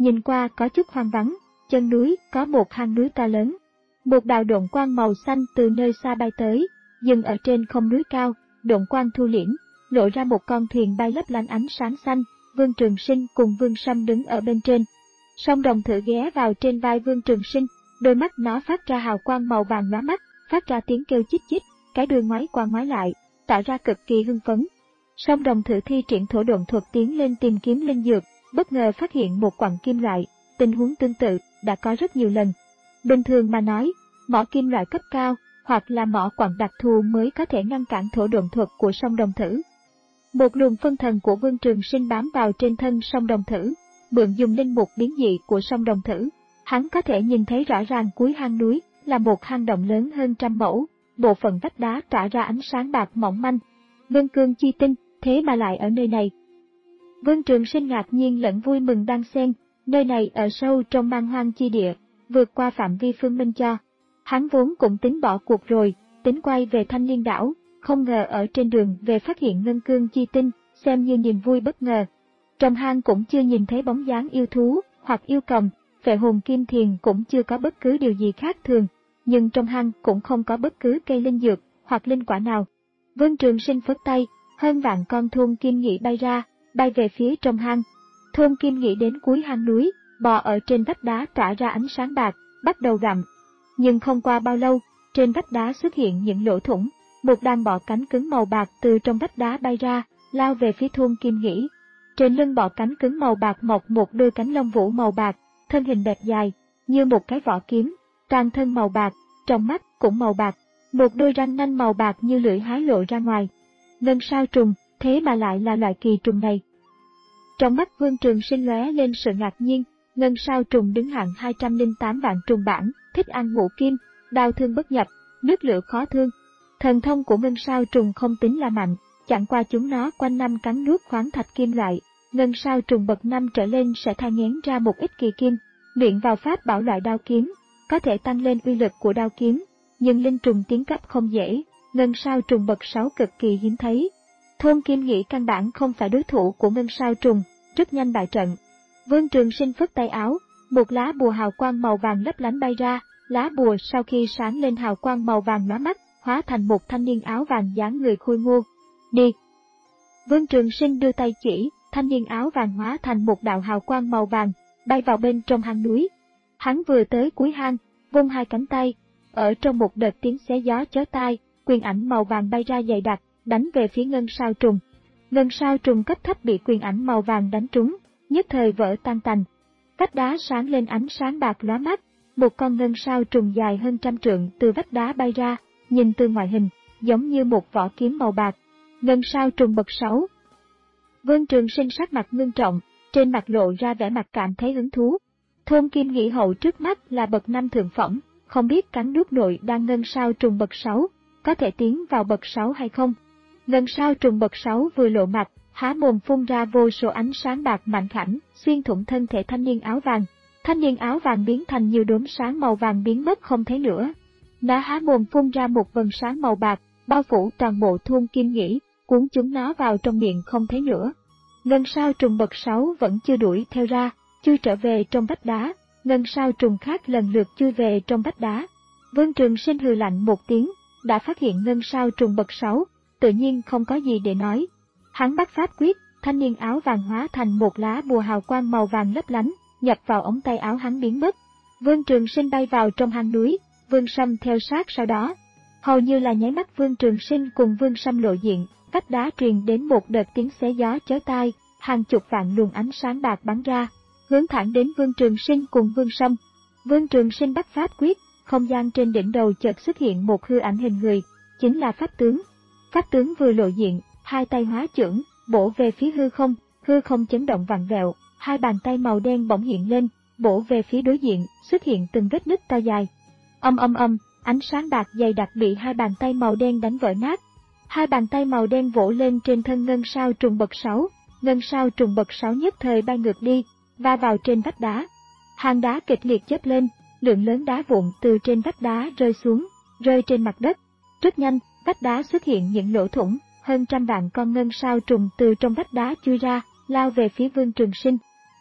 nhìn qua có chút hoang vắng, chân núi có một hang núi to lớn. Một đạo độn quang màu xanh từ nơi xa bay tới, dừng ở trên không núi cao, độn quang thu liễm, lộ ra một con thuyền bay lấp lánh ánh sáng xanh. Vương Trường Sinh cùng Vương Sâm đứng ở bên trên. Song Đồng Thử ghé vào trên vai Vương Trường Sinh, đôi mắt nó phát ra hào quang màu vàng lóa mắt, phát ra tiếng kêu chích chích, cái đuôi ngoái qua ngoái lại, tỏ ra cực kỳ hưng phấn. Song Đồng Thử thi triển thổ độn thuật tiến lên tìm kiếm linh dược, bất ngờ phát hiện một quặng kim loại. Tình huống tương tự đã có rất nhiều lần. Bình thường mà nói, mỏ kim loại cấp cao hoặc là mỏ quặng đặc thù mới có thể ngăn cản thổ độn thuật của Song Đồng Thử. Một luồng phân thần của Vương Trường Sinh bám vào trên thân Song Đồng Thử, mượn dùng linh mục biến dị của Song Đồng Thử, hắn có thể nhìn thấy rõ ràng cuối hang núi là một hang động lớn hơn trăm mẫu, bộ phận vách đá tỏa ra ánh sáng bạc mỏng manh. Ngân cương chi tinh, thế mà lại ở nơi này. Vương Trường Sinh ngạc nhiên lẫn vui mừng đan xen, nơi này ở sâu trong man hoang chi địa, vượt qua phạm vi Phương Minh cho. Hắn vốn cũng tính bỏ cuộc rồi, tính quay về Thanh Liên đảo, không ngờ ở trên đường về phát hiện ngân cương chi tinh, xem như niềm vui bất ngờ. Trong hang cũng chưa nhìn thấy bóng dáng yêu thú hoặc yêu cầm, vệ hồn kim thiền cũng chưa có bất cứ điều gì khác thường, nhưng trong hang cũng không có bất cứ cây linh dược hoặc linh quả nào. Vương Trường Sinh phất tay, hơn vạn con thôn kim nghị bay ra, bay về phía trong hang. Thôn kim nghị đến cuối hang núi, bò ở trên vách đá tỏa ra ánh sáng bạc, bắt đầu gặm. Nhưng không qua bao lâu, trên vách đá xuất hiện những lỗ thủng, một đàn bọ cánh cứng màu bạc từ trong vách đá bay ra, lao về phía thôn kim nghị. Trên lưng bọ cánh cứng màu bạc mọc một đôi cánh lông vũ màu bạc, thân hình đẹp dài, như một cái vỏ kiếm, toàn thân màu bạc, trong mắt cũng màu bạc, một đôi răng nanh màu bạc như lưỡi hái lộ ra ngoài. Ngân sao trùng, thế mà lại là loại kỳ trùng này. Trong mắt Vương Trường Sinh lóe lên sự ngạc nhiên, ngân sao trùng đứng hạng hai trăm lẻ tám vạn trùng bản, thích ăn ngũ kim, đao thương bất nhập, nước lửa khó thương. Thần thông của ngân sao trùng không tính là mạnh, chẳng qua chúng nó quanh năm cắn nuốt khoáng thạch kim loại. Ngân sao trùng bậc năm trở lên sẽ thai nghén ra một ít kỳ kim, luyện vào pháp bảo loại đao kiếm, có thể tăng lên uy lực của đao kiếm, nhưng linh trùng tiến cấp không dễ, ngân sao trùng bậc sáu cực kỳ hiếm thấy. Thôn Kim Nghị căn bản không phải đối thủ của ngân sao trùng, rất nhanh bại trận. Vương Trường Sinh phất tay áo, một lá bùa hào quang màu vàng lấp lánh bay ra, lá bùa sau khi sáng lên hào quang màu vàng lóa mắt, hóa thành một thanh niên áo vàng dáng người khôi ngô. Đi! Vương Trường Sinh đưa tay chỉ, thanh niên áo vàng hóa thành một đạo hào quang màu vàng, bay vào bên trong hang núi. Hắn vừa tới cuối hang, vung hai cánh tay, ở trong một đợt tiếng xé gió chói tai, quyền ảnh màu vàng bay ra dày đặc, đánh về phía ngân sao trùng. Ngân sao trùng cấp thấp bị quyền ảnh màu vàng đánh trúng, nhất thời vỡ tan tành. Vách đá sáng lên ánh sáng bạc lóa mắt, một con ngân sao trùng dài hơn trăm trượng từ vách đá bay ra, nhìn từ ngoại hình, giống như một vỏ kiếm màu bạc. Ngân sao trùng bậc sáu. Vương Trường Sinh sắc mặt ngưng trọng, trên mặt lộ ra vẻ mặt cảm thấy hứng thú. Thôn Kim Nghị hậu trước mắt là bậc năm thượng phẩm, không biết cắn nuốt nội đang ngân sao trùng bậc sáu, có thể tiến vào bậc sáu hay không. Ngân sao trùng bậc sáu vừa lộ mặt, há mồm phun ra vô số ánh sáng bạc mạnh khảnh, xuyên thủng thân thể thanh niên áo vàng. Thanh niên áo vàng biến thành nhiều đốm sáng màu vàng biến mất không thấy nữa. Nó há mồm phun ra một vầng sáng màu bạc, bao phủ toàn bộ Thôn Kim Nghị, cuốn chúng nó vào trong miệng không thấy nữa. Ngân sao trùng bậc sáu vẫn chưa đuổi theo ra, chui trở về trong vách đá, ngân sao trùng khác lần lượt chui về trong vách đá. Vương Trường Sinh hừ lạnh một tiếng, đã phát hiện ngân sao trùng bậc sáu, tự nhiên không có gì để nói. Hắn bắt pháp quyết, thanh niên áo vàng hóa thành một lá bùa hào quang màu vàng lấp lánh, nhập vào ống tay áo hắn biến mất. Vương Trường Sinh bay vào trong hang núi, Vương Sâm theo sát sau đó. Hầu như là nháy mắt Vương Trường Sinh cùng Vương Sâm lộ diện, vách đá truyền đến một đợt tiếng xé gió chói tai, hàng chục vạn luồng ánh sáng bạc bắn ra, hướng thẳng đến Vương Trường Sinh cùng Vương Sâm. Vương Trường Sinh bắt pháp quyết, không gian trên đỉnh đầu chợt xuất hiện một hư ảnh hình người, chính là pháp tướng. Pháp tướng vừa lộ diện, hai tay hóa chưởng, bổ về phía hư không, hư không chấn động vặn vẹo, hai bàn tay màu đen bỗng hiện lên, bổ về phía đối diện, xuất hiện từng vết nứt to dài. Âm âm âm, ánh sáng bạc dày đặc bị hai bàn tay màu đen đánh vỡ nát. Hai bàn tay màu đen vỗ lên trên thân ngân sao trùng bậc sáu, ngân sao trùng bậc sáu nhất thời bay ngược đi, va vào trên vách đá. Hang đá kịch liệt chớp lên, lượng lớn đá vụn từ trên vách đá rơi xuống, rơi trên mặt đất. Rất nhanh, vách đá xuất hiện những lỗ thủng, hơn trăm vạn con ngân sao trùng từ trong vách đá chui ra, lao về phía Vương Trường Sinh.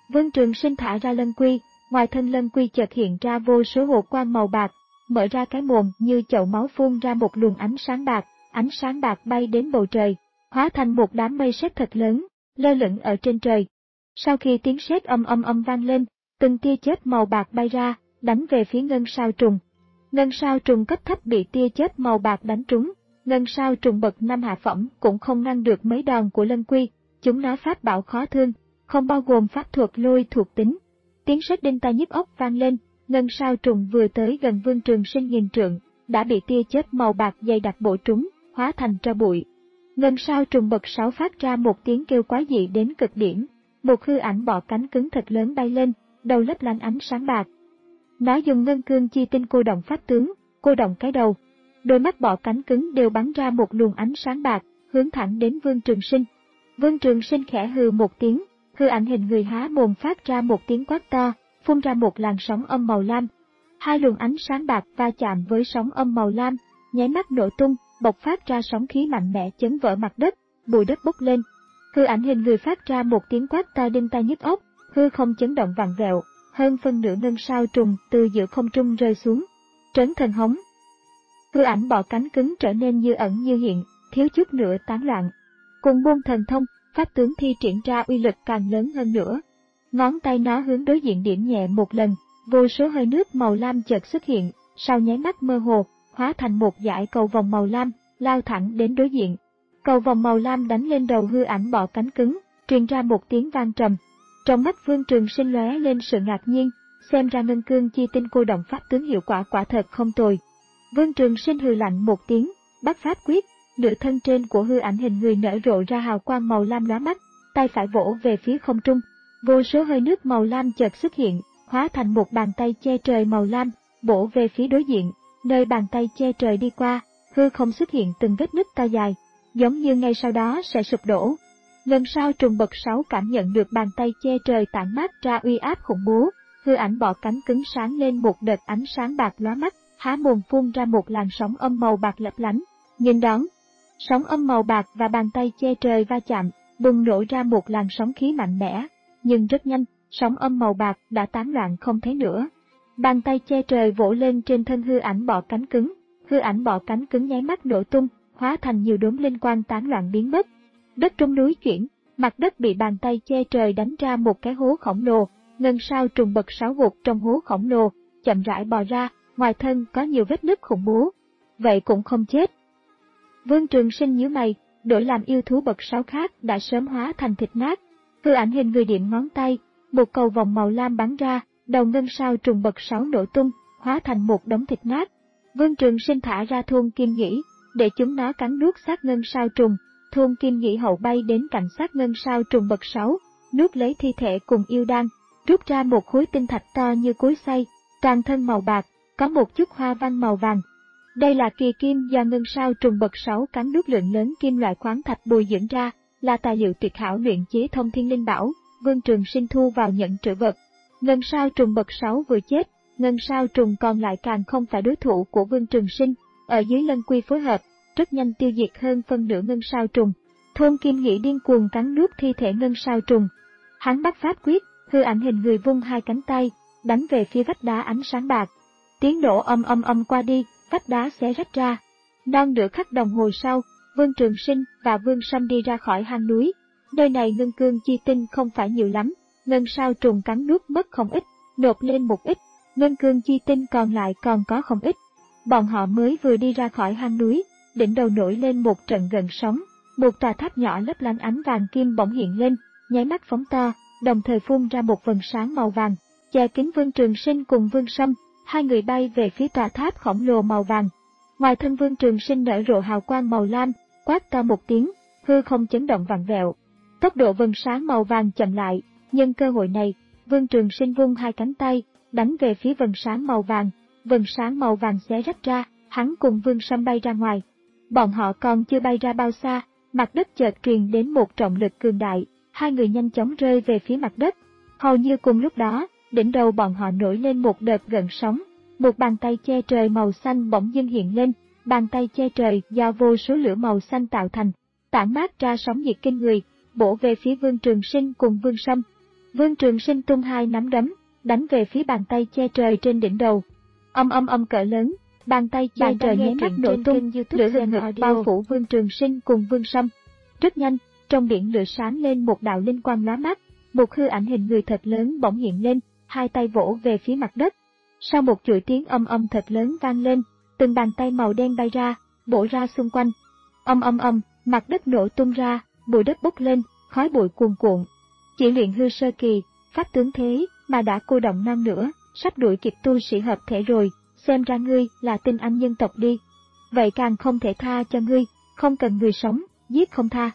Vương Trường Sinh thả ra lân quy, ngoài thân lân quy chợt hiện ra vô số hồ quang màu bạc, mở ra cái mồm như chậu máu phun ra một luồng ánh sáng bạc, ánh sáng bạc bay đến bầu trời, hóa thành một đám mây sét thật lớn, lơ lửng ở trên trời. Sau khi tiếng sét âm âm âm vang lên, từng tia chớp màu bạc bay ra, đánh về phía ngân sao trùng. Ngân sao trùng cấp thấp bị tia chớp màu bạc đánh trúng, ngân sao trùng bậc năm hạ phẩm cũng không ngăn được mấy đòn của lân quy, chúng nó pháp bảo khó thương, không bao gồm pháp thuật lôi thuộc tính. Tiếng sét đinh tai nhức óc vang lên, ngân sao trùng vừa tới gần Vương Trường Sinh nghìn trượng, đã bị tia chớp màu bạc dày đặc bổ trúng, hóa thành tro bụi. Ngân sao trùng bậc sáu phát ra một tiếng kêu quái dị đến cực điểm, một hư ảnh bọ cánh cứng thật lớn bay lên, đầu lấp lánh ánh sáng bạc. Nó dùng ngân cương chi tinh cô động pháp tướng, cô động cái đầu. Đôi mắt bọ cánh cứng đều bắn ra một luồng ánh sáng bạc, hướng thẳng đến Vương Trường Sinh. Vương Trường Sinh khẽ hừ một tiếng, hư ảnh hình người há mồm phát ra một tiếng quát to, phun ra một làn sóng âm màu lam. Hai luồng ánh sáng bạc va chạm với sóng âm màu lam, nháy mắt nổ tung, bộc phát ra sóng khí mạnh mẽ chấn vỡ mặt đất, bụi đất bốc lên. Hư ảnh hình người phát ra một tiếng quát to đinh tai nhức óc, hư không chấn động vặn vẹo, hơn phân nửa ngân sao trùng từ giữa không trung rơi xuống. Trấn thần hống. Hư ảnh bọ cánh cứng trở nên như ẩn như hiện, thiếu chút nữa tán loạn. Cùng buông thần thông, pháp tướng thi triển ra uy lực càng lớn hơn nữa. Ngón tay nó hướng đối diện điểm nhẹ một lần, vô số hơi nước màu lam chợt xuất hiện, sau nháy mắt mơ hồ, hóa thành một dải cầu vòng màu lam, lao thẳng đến đối diện. Cầu vòng màu lam đánh lên đầu hư ảnh bọ cánh cứng, truyền ra một tiếng vang trầm. Trong mắt Vương Trường Sinh lóe lên sự ngạc nhiên, xem ra ngân cương chi tinh cô động pháp tướng hiệu quả quả thật không tồi. Vương Trường Sinh hừ lạnh một tiếng, bắt pháp quyết, nửa thân trên của hư ảnh hình người nở rộ ra hào quang màu lam lóa mắt, tay phải vỗ về phía không trung, vô số hơi nước màu lam chợt xuất hiện, hóa thành một bàn tay che trời màu lam, bổ về phía đối diện, nơi bàn tay che trời đi qua, hư không xuất hiện từng vết nứt to dài, giống như ngay sau đó sẽ sụp đổ. Ngân sao trùng bậc sáu cảm nhận được bàn tay che trời tản mát ra uy áp khủng bố, hư ảnh bọ cánh cứng sáng lên một đợt ánh sáng bạc lóa mắt, há mồm phun ra một làn sóng âm màu bạc lấp lánh. Nhìn đón, sóng âm màu bạc và bàn tay che trời va chạm, bùng nổ ra một làn sóng khí mạnh mẽ, nhưng rất nhanh, sóng âm màu bạc đã tán loạn không thấy nữa. Bàn tay che trời vỗ lên trên thân hư ảnh bọ cánh cứng, hư ảnh bọ cánh cứng nháy mắt nổ tung, hóa thành nhiều đốm linh quang tán loạn biến mất. Đất trong núi chuyển, mặt đất bị bàn tay che trời đánh ra một cái hố khổng lồ, ngân sao trùng bậc sáu gục trong hố khổng lồ, chậm rãi bò ra, ngoài thân có nhiều vết nứt khủng bố. Vậy cũng không chết. Vương Trường Sinh nhíu mày, đổi làm yêu thú bậc sáu khác đã sớm hóa thành thịt nát. Hư ảnh hình người điểm ngón tay, một cầu vòng màu lam bắn ra, đầu ngân sao trùng bậc sáu nổ tung, hóa thành một đống thịt nát. Vương Trường Sinh thả ra thôn kim nhĩ, để chúng nó cắn nuốt xác ngân sao trùng. Thôn kim nhĩ hậu bay đến cạnh xác ngân sao trùng bậc sáu, nuốt lấy thi thể cùng yêu đan, rút ra một khối tinh thạch to như cối xay, toàn thân màu bạc, có một chút hoa văn màu vàng. Đây là kỳ kim do ngân sao trùng bậc sáu cắn nuốt lượng lớn kim loại khoáng thạch bồi dưỡng ra, là tài liệu tuyệt hảo luyện chế thông thiên linh bảo. Vương Trường Sinh thu vào nhận trữ vật. Ngân sao trùng bậc sáu vừa chết, ngân sao trùng còn lại càng không phải đối thủ của Vương Trường Sinh, ở dưới lân quy phối hợp, rất nhanh tiêu diệt hơn phân nửa ngân sao trùng. Thôn kim nhĩ điên cuồng cắn nuốt thi thể ngân sao trùng. Hắn bắt pháp quyết, hư ảnh hình người vung hai cánh tay, đánh về phía vách đá ánh sáng bạc. Tiếng nổ âm âm âm qua đi, vách đá xé rách ra. Non nửa khắc đồng hồ sau, Vương Trường Sinh và Vương Sâm đi ra khỏi hang núi. Nơi này ngân cương chi tinh không phải nhiều lắm, ngân sao trùng cắn nuốt mất không ít, nộp lên một ít, ngân cương chi tinh còn lại còn có không ít. Bọn họ mới vừa đi ra khỏi hang núi, đỉnh đầu nổi lên một trận gần sóng, một tòa tháp nhỏ lấp lánh ánh vàng kim bỗng hiện lên, nháy mắt phóng to, đồng thời phun ra một vầng sáng màu vàng, che kín Vương Trường Sinh cùng Vương Sâm. Hai người bay về phía tòa tháp khổng lồ màu vàng. Ngoài thân Vương Trường Sinh nở rộ hào quang màu lam, quát to một tiếng, hư không chấn động vặn vẹo. Tốc độ vầng sáng màu vàng chậm lại, nhân cơ hội này, Vương Trường Sinh vung hai cánh tay, đánh về phía vầng sáng màu vàng. Vầng sáng màu vàng xé rách ra, hắn cùng Vương Sâm bay ra ngoài. Bọn họ còn chưa bay ra bao xa, mặt đất chợt truyền đến một trọng lực cường đại, hai người nhanh chóng rơi về phía mặt đất. Hầu như cùng lúc đó, đỉnh đầu bọn họ nổi lên một đợt gợn sóng, một bàn tay che trời màu xanh bỗng dưng hiện lên, bàn tay che trời do vô số lửa màu xanh tạo thành, tản mát ra sóng nhiệt kinh người, bổ về phía Vương Trường Sinh cùng Vương Sâm. Vương Trường Sinh tung hai nắm đấm, đánh về phía bàn tay che trời trên đỉnh đầu. Âm âm âm cỡ lớn, bàn tay che Bạn trời đang nghe nháy mắt truyện nổ trên tung, kênh YouTube lửa hừng Gen hực Audio. bao phủ Vương Trường Sinh cùng Vương Sâm. Rất nhanh, trong biển lửa sáng lên một đạo linh quang lóa mắt, một hư ảnh hình người thật lớn bỗng hiện lên, hai tay vỗ về phía mặt đất. Sau một chuỗi tiếng âm âm thật lớn vang lên, từng bàn tay màu đen bay ra, bổ ra xung quanh. Âm âm âm, mặt đất nổ tung ra, bụi đất bốc lên, khói bụi cuồn cuộn. Chỉ luyện hư sơ kỳ, pháp tướng thế mà đã cô động non nữa, sắp đuổi kịp tu sĩ hợp thể rồi, xem ra ngươi là tinh anh nhân tộc đi. Vậy càng không thể tha cho ngươi, không cần người sống, giết không tha.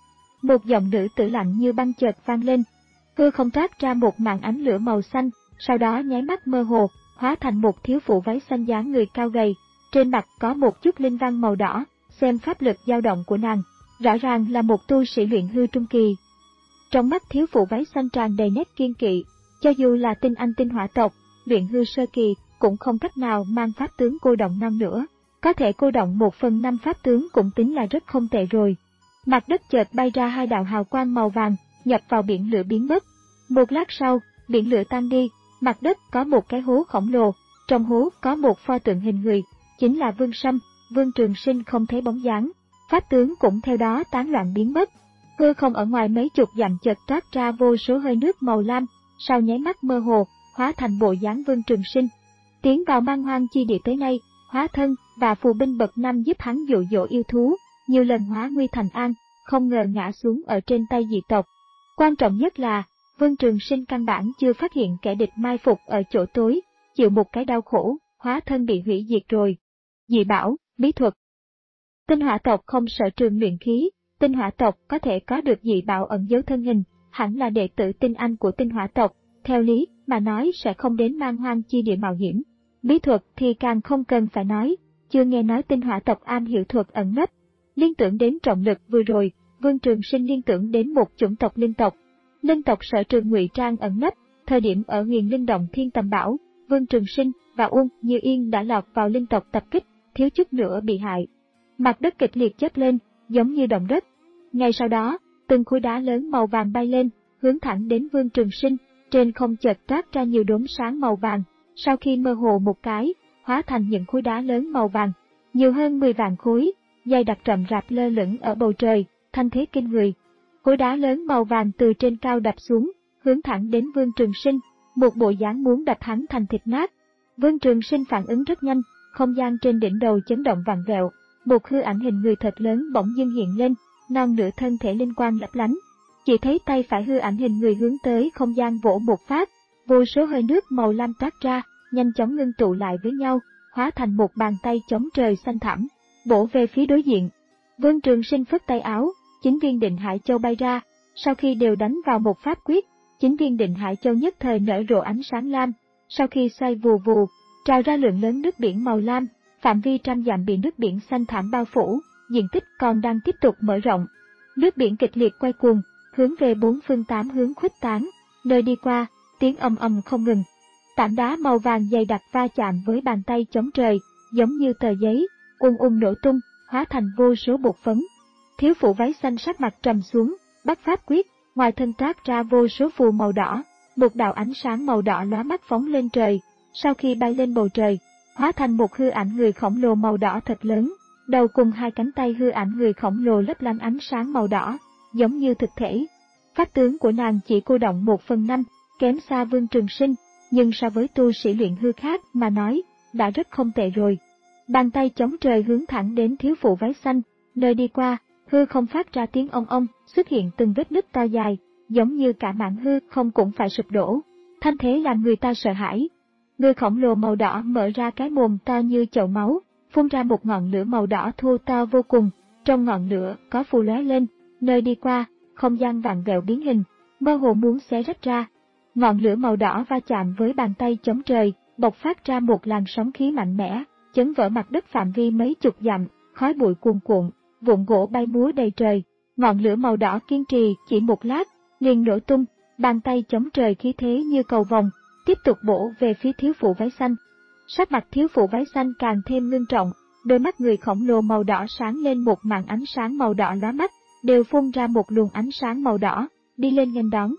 Một giọng nữ tử lạnh như băng chợt vang lên, hư không toát ra một màn ánh lửa màu xanh, sau đó nháy mắt mơ hồ, hóa thành một thiếu phụ váy xanh dáng người cao gầy, trên mặt có một chút linh văn màu đỏ, xem pháp lực dao động của nàng, rõ ràng là một tu sĩ luyện hư trung kỳ. Trong mắt thiếu phụ váy xanh tràn đầy nét kiên kỵ, cho dù là tinh anh tinh hỏa tộc, luyện hư sơ kỳ cũng không cách nào mang pháp tướng cô động non nữa, có thể cô động một phần năm pháp tướng cũng tính là rất không tệ rồi. Mặt đất chợt bay ra hai đạo hào quang màu vàng, nhập vào biển lửa biến mất. Một lát sau, biển lửa tan đi, mặt đất có một cái hố khổng lồ, trong hố có một pho tượng hình người, chính là Vương Sâm. Vương Trường Sinh không thấy bóng dáng, pháp tướng cũng theo đó tán loạn biến mất. Hư không ở ngoài mấy chục dặm chợt toát ra vô số hơi nước màu lam, sau nháy mắt mơ hồ, hóa thành bộ dáng Vương Trường Sinh. Tiến vào man hoang chi địa tới nay, hóa thân và phù binh bậc năm giúp hắn dụ dỗ yêu thú, nhiều lần hóa nguy thành an, không ngờ ngã xuống ở trên tay dị tộc. Quan trọng nhất là, Vương Trường Sinh căn bản chưa phát hiện kẻ địch mai phục ở chỗ tối, chịu một cái đau khổ, hóa thân bị hủy diệt rồi. Dị bảo, bí thuật. Tinh hỏa tộc không sở trường luyện khí, tinh hỏa tộc có thể có được dị bảo ẩn giấu thân hình, hẳn là đệ tử tinh anh của tinh hỏa tộc, theo lý mà nói sẽ không đến man hoang chi địa mạo hiểm. Bí thuật thì càng không cần phải nói, chưa nghe nói tinh hỏa tộc am hiểu thuật ẩn nấp. Liên tưởng đến trọng lực vừa rồi, Vương Trường Sinh liên tưởng đến một chủng tộc linh tộc. Linh tộc sở trường ngụy trang ẩn nấp, thời điểm ở Huyền Linh Động Thiên Tầm Bảo, Vương Trường Sinh và Uông Như Yên đã lọt vào linh tộc tập kích, thiếu chút nữa bị hại. Mặt đất kịch liệt chớp lên, giống như động đất. Ngay sau đó, từng khối đá lớn màu vàng bay lên, hướng thẳng đến Vương Trường Sinh, trên không chợt toát ra nhiều đốm sáng màu vàng, sau khi mơ hồ một cái, hóa thành những khối đá lớn màu vàng, nhiều hơn mười vạn khối, dày đặc rậm rạp lơ lửng ở bầu trời, thanh thế kinh người. Khối đá lớn màu vàng từ trên cao đập xuống, hướng thẳng đến Vương Trường Sinh, một bộ dáng muốn đập hắn thành thịt nát. Vương Trường Sinh phản ứng rất nhanh, không gian trên đỉnh đầu chấn động vặn vẹo, một hư ảnh hình người thật lớn bỗng dưng hiện lên, non nửa thân thể linh quang lấp lánh. Chỉ thấy tay phải hư ảnh hình người hướng tới không gian vỗ một phát, vô số hơi nước màu lam toát ra, nhanh chóng ngưng tụ lại với nhau, hóa thành một bàn tay chống trời xanh thẳm, bổ về phía đối diện. Vương Trường Sinh phất tay áo, chín viên định hải châu bay ra, sau khi đều đánh vào một pháp quyết, chín viên định hải châu nhất thời nở rộ ánh sáng lam, sau khi xoay vù vù, trào ra lượng lớn nước biển màu lam, phạm vi trăm dặm bị nước biển xanh thẳm bao phủ, diện tích còn đang tiếp tục mở rộng. Nước biển kịch liệt quay cuồng, hướng về bốn phương tám hướng khuếch tán, nơi đi qua, tiếng ầm ầm không ngừng. Tảng đá màu vàng dày đặc va chạm với bàn tay chống trời, giống như tờ giấy, ung ung nổ tung, hóa thành vô số bột phấn. Thiếu phụ váy xanh sắc mặt trầm xuống, bắt pháp quyết, ngoài thân toát ra vô số phù màu đỏ, một đạo ánh sáng màu đỏ lóa mắt phóng lên trời, sau khi bay lên bầu trời, hóa thành một hư ảnh người khổng lồ màu đỏ thật lớn, đầu cùng hai cánh tay hư ảnh người khổng lồ lấp lánh ánh sáng màu đỏ, giống như thực thể. Pháp tướng của nàng chỉ cô động một phần năm, kém xa Vương Trường Sinh, nhưng so với tu sĩ luyện hư khác mà nói, đã rất không tệ rồi. Bàn tay chống trời hướng thẳng đến thiếu phụ váy xanh, nơi đi qua, hư không phát ra tiếng ong ong, xuất hiện từng vết nứt to dài, giống như cả mảng hư không cũng phải sụp đổ. Thanh thế làm người ta sợ hãi. Người khổng lồ màu đỏ mở ra cái mồm to như chậu máu, phun ra một ngọn lửa màu đỏ thô to vô cùng, trong ngọn lửa có phù lóe lên, nơi đi qua, không gian vặn vẹo biến hình, mơ hồ muốn xé rách ra. Ngọn lửa màu đỏ va chạm với bàn tay chống trời, bộc phát ra một làn sóng khí mạnh mẽ, chấn vỡ mặt đất phạm vi mấy chục dặm, khói bụi cuồn cuộn, vụn gỗ bay múa đầy trời. Ngọn lửa màu đỏ kiên trì chỉ một lát, liền nổ tung, bàn tay chống trời khí thế như cầu vồng, tiếp tục bổ về phía thiếu phụ váy xanh. Sắc mặt thiếu phụ váy xanh càng thêm ngưng trọng, đôi mắt người khổng lồ màu đỏ sáng lên một màn ánh sáng màu đỏ lóa mắt, đều phun ra một luồng ánh sáng màu đỏ, đi lên nghênh đón.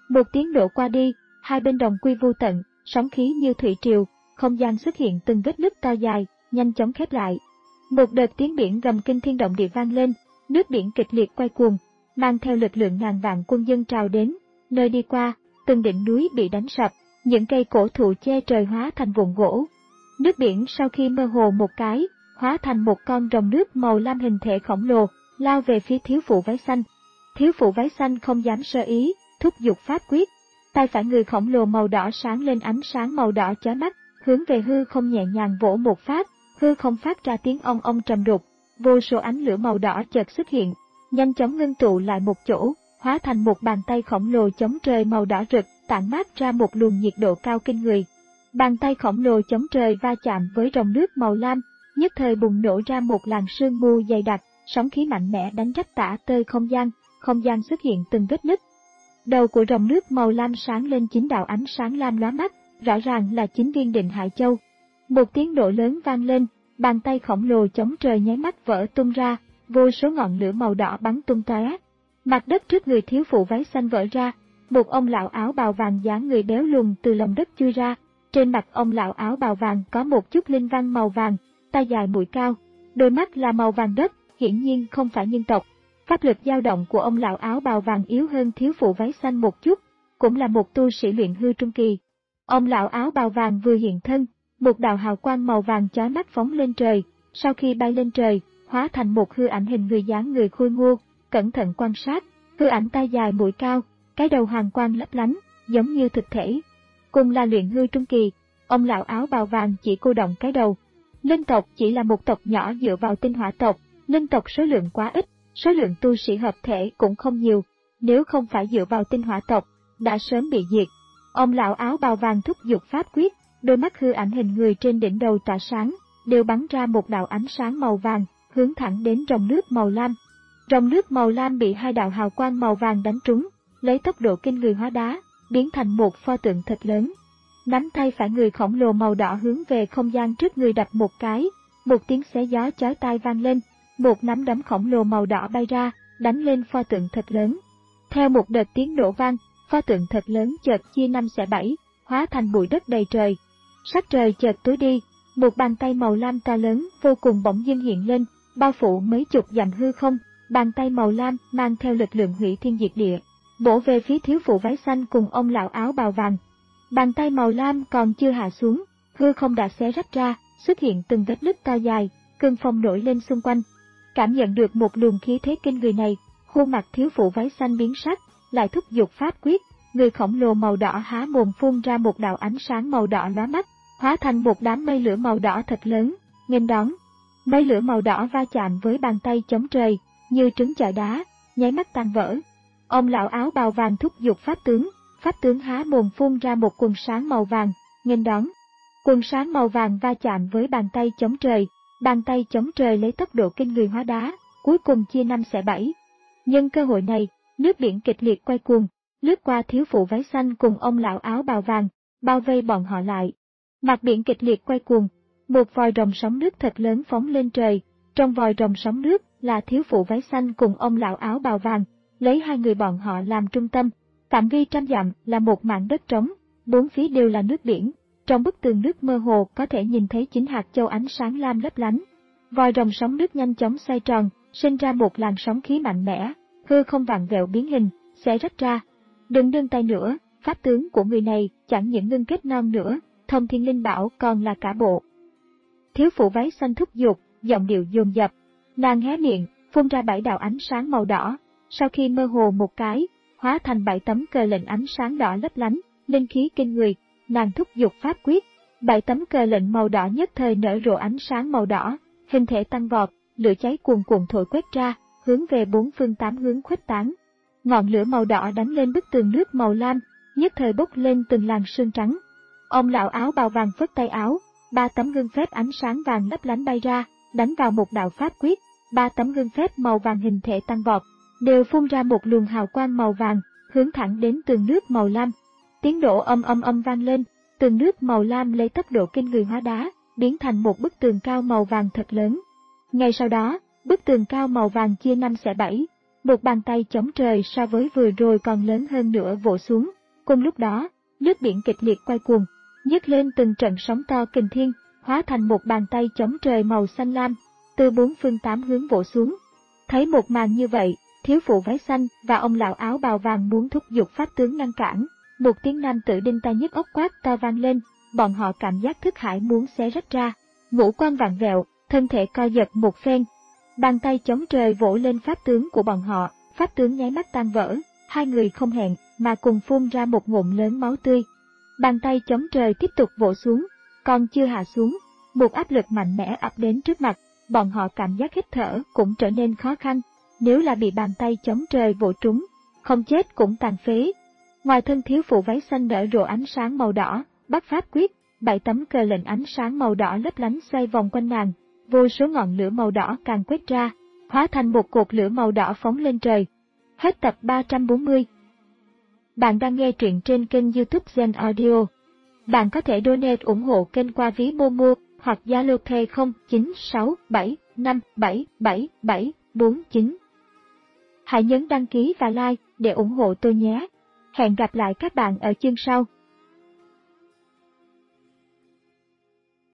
Một tiếng nổ qua đi, hai bên đồng quy vu tận, sóng khí như thủy triều, không gian xuất hiện từng vết nứt to dài, nhanh chóng khép lại. Một đợt tiếng biển gầm kinh thiên động địa vang lên, nước biển kịch liệt quay cuồng, mang theo lực lượng ngàn vạn quân dân trào đến, nơi đi qua, từng đỉnh núi bị đánh sập, những cây cổ thụ che trời hóa thành vụn gỗ. Nước biển sau khi mơ hồ một cái, hóa thành một con rồng nước màu lam hình thể khổng lồ, lao về phía thiếu phụ váy xanh. Thiếu phụ váy xanh không dám sơ ý, thúc giục pháp quyết. Tay phải người khổng lồ màu đỏ sáng lên ánh sáng màu đỏ chói mắt, hướng về hư không nhẹ nhàng vỗ một phát, hư không phát ra tiếng ong ong trầm đục, vô số ánh lửa màu đỏ chợt xuất hiện, nhanh chóng ngưng tụ lại một chỗ, hóa thành một bàn tay khổng lồ chống trời màu đỏ rực, tản mát ra một luồng nhiệt độ cao kinh người. Bàn tay khổng lồ chống trời va chạm với ròng nước màu lam, nhất thời bùng nổ ra một làn sương mù dày đặc, sóng khí mạnh mẽ đánh rách tả tơi không gian, không gian xuất hiện từng vết nứt. Đầu của ròng nước màu lam sáng lên chín đạo ánh sáng lam lóa mắt, rõ ràng là chín viên Định Hải Châu. Một tiếng nổ lớn vang lên, bàn tay khổng lồ chống trời nháy mắt vỡ tung ra, vô số ngọn lửa màu đỏ bắn tung tóe. Mặt đất trước người thiếu phụ váy xanh vỡ ra, một ông lão áo bào vàng dáng người béo lùn từ lòng đất chui ra, trên mặt ông lão áo bào vàng có một chút linh văn màu vàng, tay dài mũi cao, đôi mắt là màu vàng đất, hiển nhiên không phải nhân tộc. Pháp lực dao động của ông lão áo bào vàng yếu hơn thiếu phụ váy xanh một chút, cũng là một tu sĩ luyện hư trung kỳ. Ông lão áo bào vàng vừa hiện thân, một đạo hào quang màu vàng chói mắt phóng lên trời, sau khi bay lên trời, hóa thành một hư ảnh hình người dáng người khôi ngô, cẩn thận quan sát, hư ảnh tay dài mũi cao, cái đầu hoàng quang lấp lánh, giống như thực thể. Cùng là luyện hư trung kỳ, ông lão áo bào vàng chỉ cô động cái đầu. Linh tộc chỉ là một tộc nhỏ dựa vào tinh hỏa tộc, linh tộc số lượng quá ít, số lượng tu sĩ hợp thể cũng không nhiều, nếu không phải dựa vào tinh hỏa tộc, đã sớm bị diệt. Ông lão áo bào vàng thúc giục pháp quyết, đôi mắt hư ảnh hình người trên đỉnh đầu tỏa sáng, đều bắn ra một đạo ánh sáng màu vàng, hướng thẳng đến ròng nước màu lam. Ròng nước màu lam bị hai đạo hào quang màu vàng đánh trúng, lấy tốc độ kinh người hóa đá, biến thành một pho tượng thật lớn. Nắm tay phải người khổng lồ màu đỏ hướng về không gian trước người đập một cái, một tiếng xé gió chói tai vang lên, một nắm đấm khổng lồ màu đỏ bay ra, đánh lên pho tượng thật lớn. Theo một đợt tiếng nổ vang, pho tượng thật lớn chợt chia năm xẻ bảy, hóa thành bụi đất đầy trời. Sắc trời chợt tối đi, một bàn tay màu lam to lớn vô cùng bỗng dưng hiện lên, bao phủ mấy chục dặm hư không. Bàn tay màu lam mang theo lực lượng hủy thiên diệt địa, bổ về phía thiếu phụ váy xanh cùng ông lão áo bào vàng. Bàn tay màu lam còn chưa hạ xuống, hư không đã xé rách ra, xuất hiện từng vết nứt to dài, cơn phong nổi lên xung quanh. Cảm nhận được một luồng khí thế kinh người này, khuôn mặt thiếu phụ váy xanh biến sắc, lại thúc giục pháp quyết, người khổng lồ màu đỏ há mồm phun ra một đạo ánh sáng màu đỏ lóa mắt, hóa thành một đám mây lửa màu đỏ thật lớn, nghênh đón. Mây lửa màu đỏ va chạm với bàn tay chống trời, như trứng chọi đá, nháy mắt tan vỡ. Ông lão áo bào vàng thúc giục pháp tướng, pháp tướng há mồm phun ra một quần sáng màu vàng, nghênh đón. Quần sáng màu vàng va chạm với bàn tay chống trời, bàn tay chống trời lấy tốc độ kinh người hóa đá, cuối cùng chia năm xẻ bảy. Nhân cơ hội này, nước biển kịch liệt quay cuồng, lướt qua thiếu phụ váy xanh cùng ông lão áo bào vàng, bao vây bọn họ lại. Mặt biển kịch liệt quay cuồng, một vòi rồng sóng nước thật lớn phóng lên trời, trong vòi rồng sóng nước là thiếu phụ váy xanh cùng ông lão áo bào vàng, lấy hai người bọn họ làm trung tâm, phạm vi trăm dặm là một mảng đất trống, bốn phía đều là nước biển, trong bức tường nước mơ hồ có thể nhìn thấy chín hạt châu ánh sáng lam lấp lánh. Vòi rồng sóng nước nhanh chóng xoay tròn, sinh ra một làn sóng khí mạnh mẽ, hư không vặn vẹo biến hình, xé rách ra. Đừng nương tay nữa, pháp tướng của người này chẳng những ngưng kết non nữa, thông thiên linh bảo còn là cả bộ. Thiếu phụ váy xanh thúc giục, giọng điệu dồn dập, nàng hé miệng, phun ra bảy đạo ánh sáng màu đỏ, sau khi mơ hồ một cái, hóa thành bảy tấm cờ lệnh ánh sáng đỏ lấp lánh, linh khí kinh người, nàng thúc giục pháp quyết, bảy tấm cờ lệnh màu đỏ nhất thời nở rộ ánh sáng màu đỏ, hình thể tăng vọt, lửa cháy cuồn cuộn thổi quét ra, hướng về bốn phương tám hướng khuếch tán. Ngọn lửa màu đỏ đánh lên bức tường nước màu lam, nhất thời bốc lên từng làn sương trắng. Ông lão áo bào vàng phất tay áo, ba tấm gương phép ánh sáng vàng lấp lánh bay ra, đánh vào một đạo pháp quyết, ba tấm gương phép màu vàng hình thể tăng vọt, đều phun ra một luồng hào quang màu vàng, hướng thẳng đến tường nước màu lam. Tiếng nổ âm âm âm vang lên, tường nước màu lam lấy tốc độ kinh người hóa đá, biến thành một bức tường cao màu vàng thật lớn. Ngay sau đó, bức tường cao màu vàng chia năm xẻ bảy, một bàn tay chống trời so với vừa rồi còn lớn hơn nữa vỗ xuống, Cùng lúc đó, nước biển kịch liệt quay cuồng, nhấc lên từng trận sóng to kình thiên, hóa thành một bàn tay chống trời màu xanh lam, từ bốn phương tám hướng vỗ xuống. Thấy một màn như vậy, thiếu phụ váy xanh và ông lão áo bào vàng muốn thúc giục pháp tướng ngăn cản. Một tiếng nam tử đinh tai nhức óc quát to vang lên, bọn họ cảm giác thức hải muốn xé rách ra, ngũ quan vặn vẹo, thân thể co giật một phen. Bàn tay chống trời vỗ lên pháp tướng của bọn họ, pháp tướng nháy mắt tan vỡ, hai người không hẹn mà cùng phun ra một ngụm lớn máu tươi. Bàn tay chống trời tiếp tục vỗ xuống, còn chưa hạ xuống, một áp lực mạnh mẽ ập đến trước mặt, bọn họ cảm giác hít thở cũng trở nên khó khăn, nếu là bị bàn tay chống trời vỗ trúng, không chết cũng tàn phế. Ngoài thân thiếu phụ váy xanh nở rộ ánh sáng màu đỏ, bắt pháp quyết, bảy tấm cờ lệnh ánh sáng màu đỏ lấp lánh xoay vòng quanh nàng, vô số ngọn lửa màu đỏ càng quét ra, hóa thành một cột lửa màu đỏ phóng lên trời. Hết tập ba trăm bốn mươi. Bạn đang nghe truyện trên kênh YouTube Gen Audio. Bạn có thể donate ủng hộ kênh qua ví Momo hoặc Zalo Pay không chín sáu bảy năm bảy bảy bảy bốn chín. Hãy nhấn đăng ký và like để ủng hộ tôi nhé. Hẹn gặp lại các bạn ở chương sau.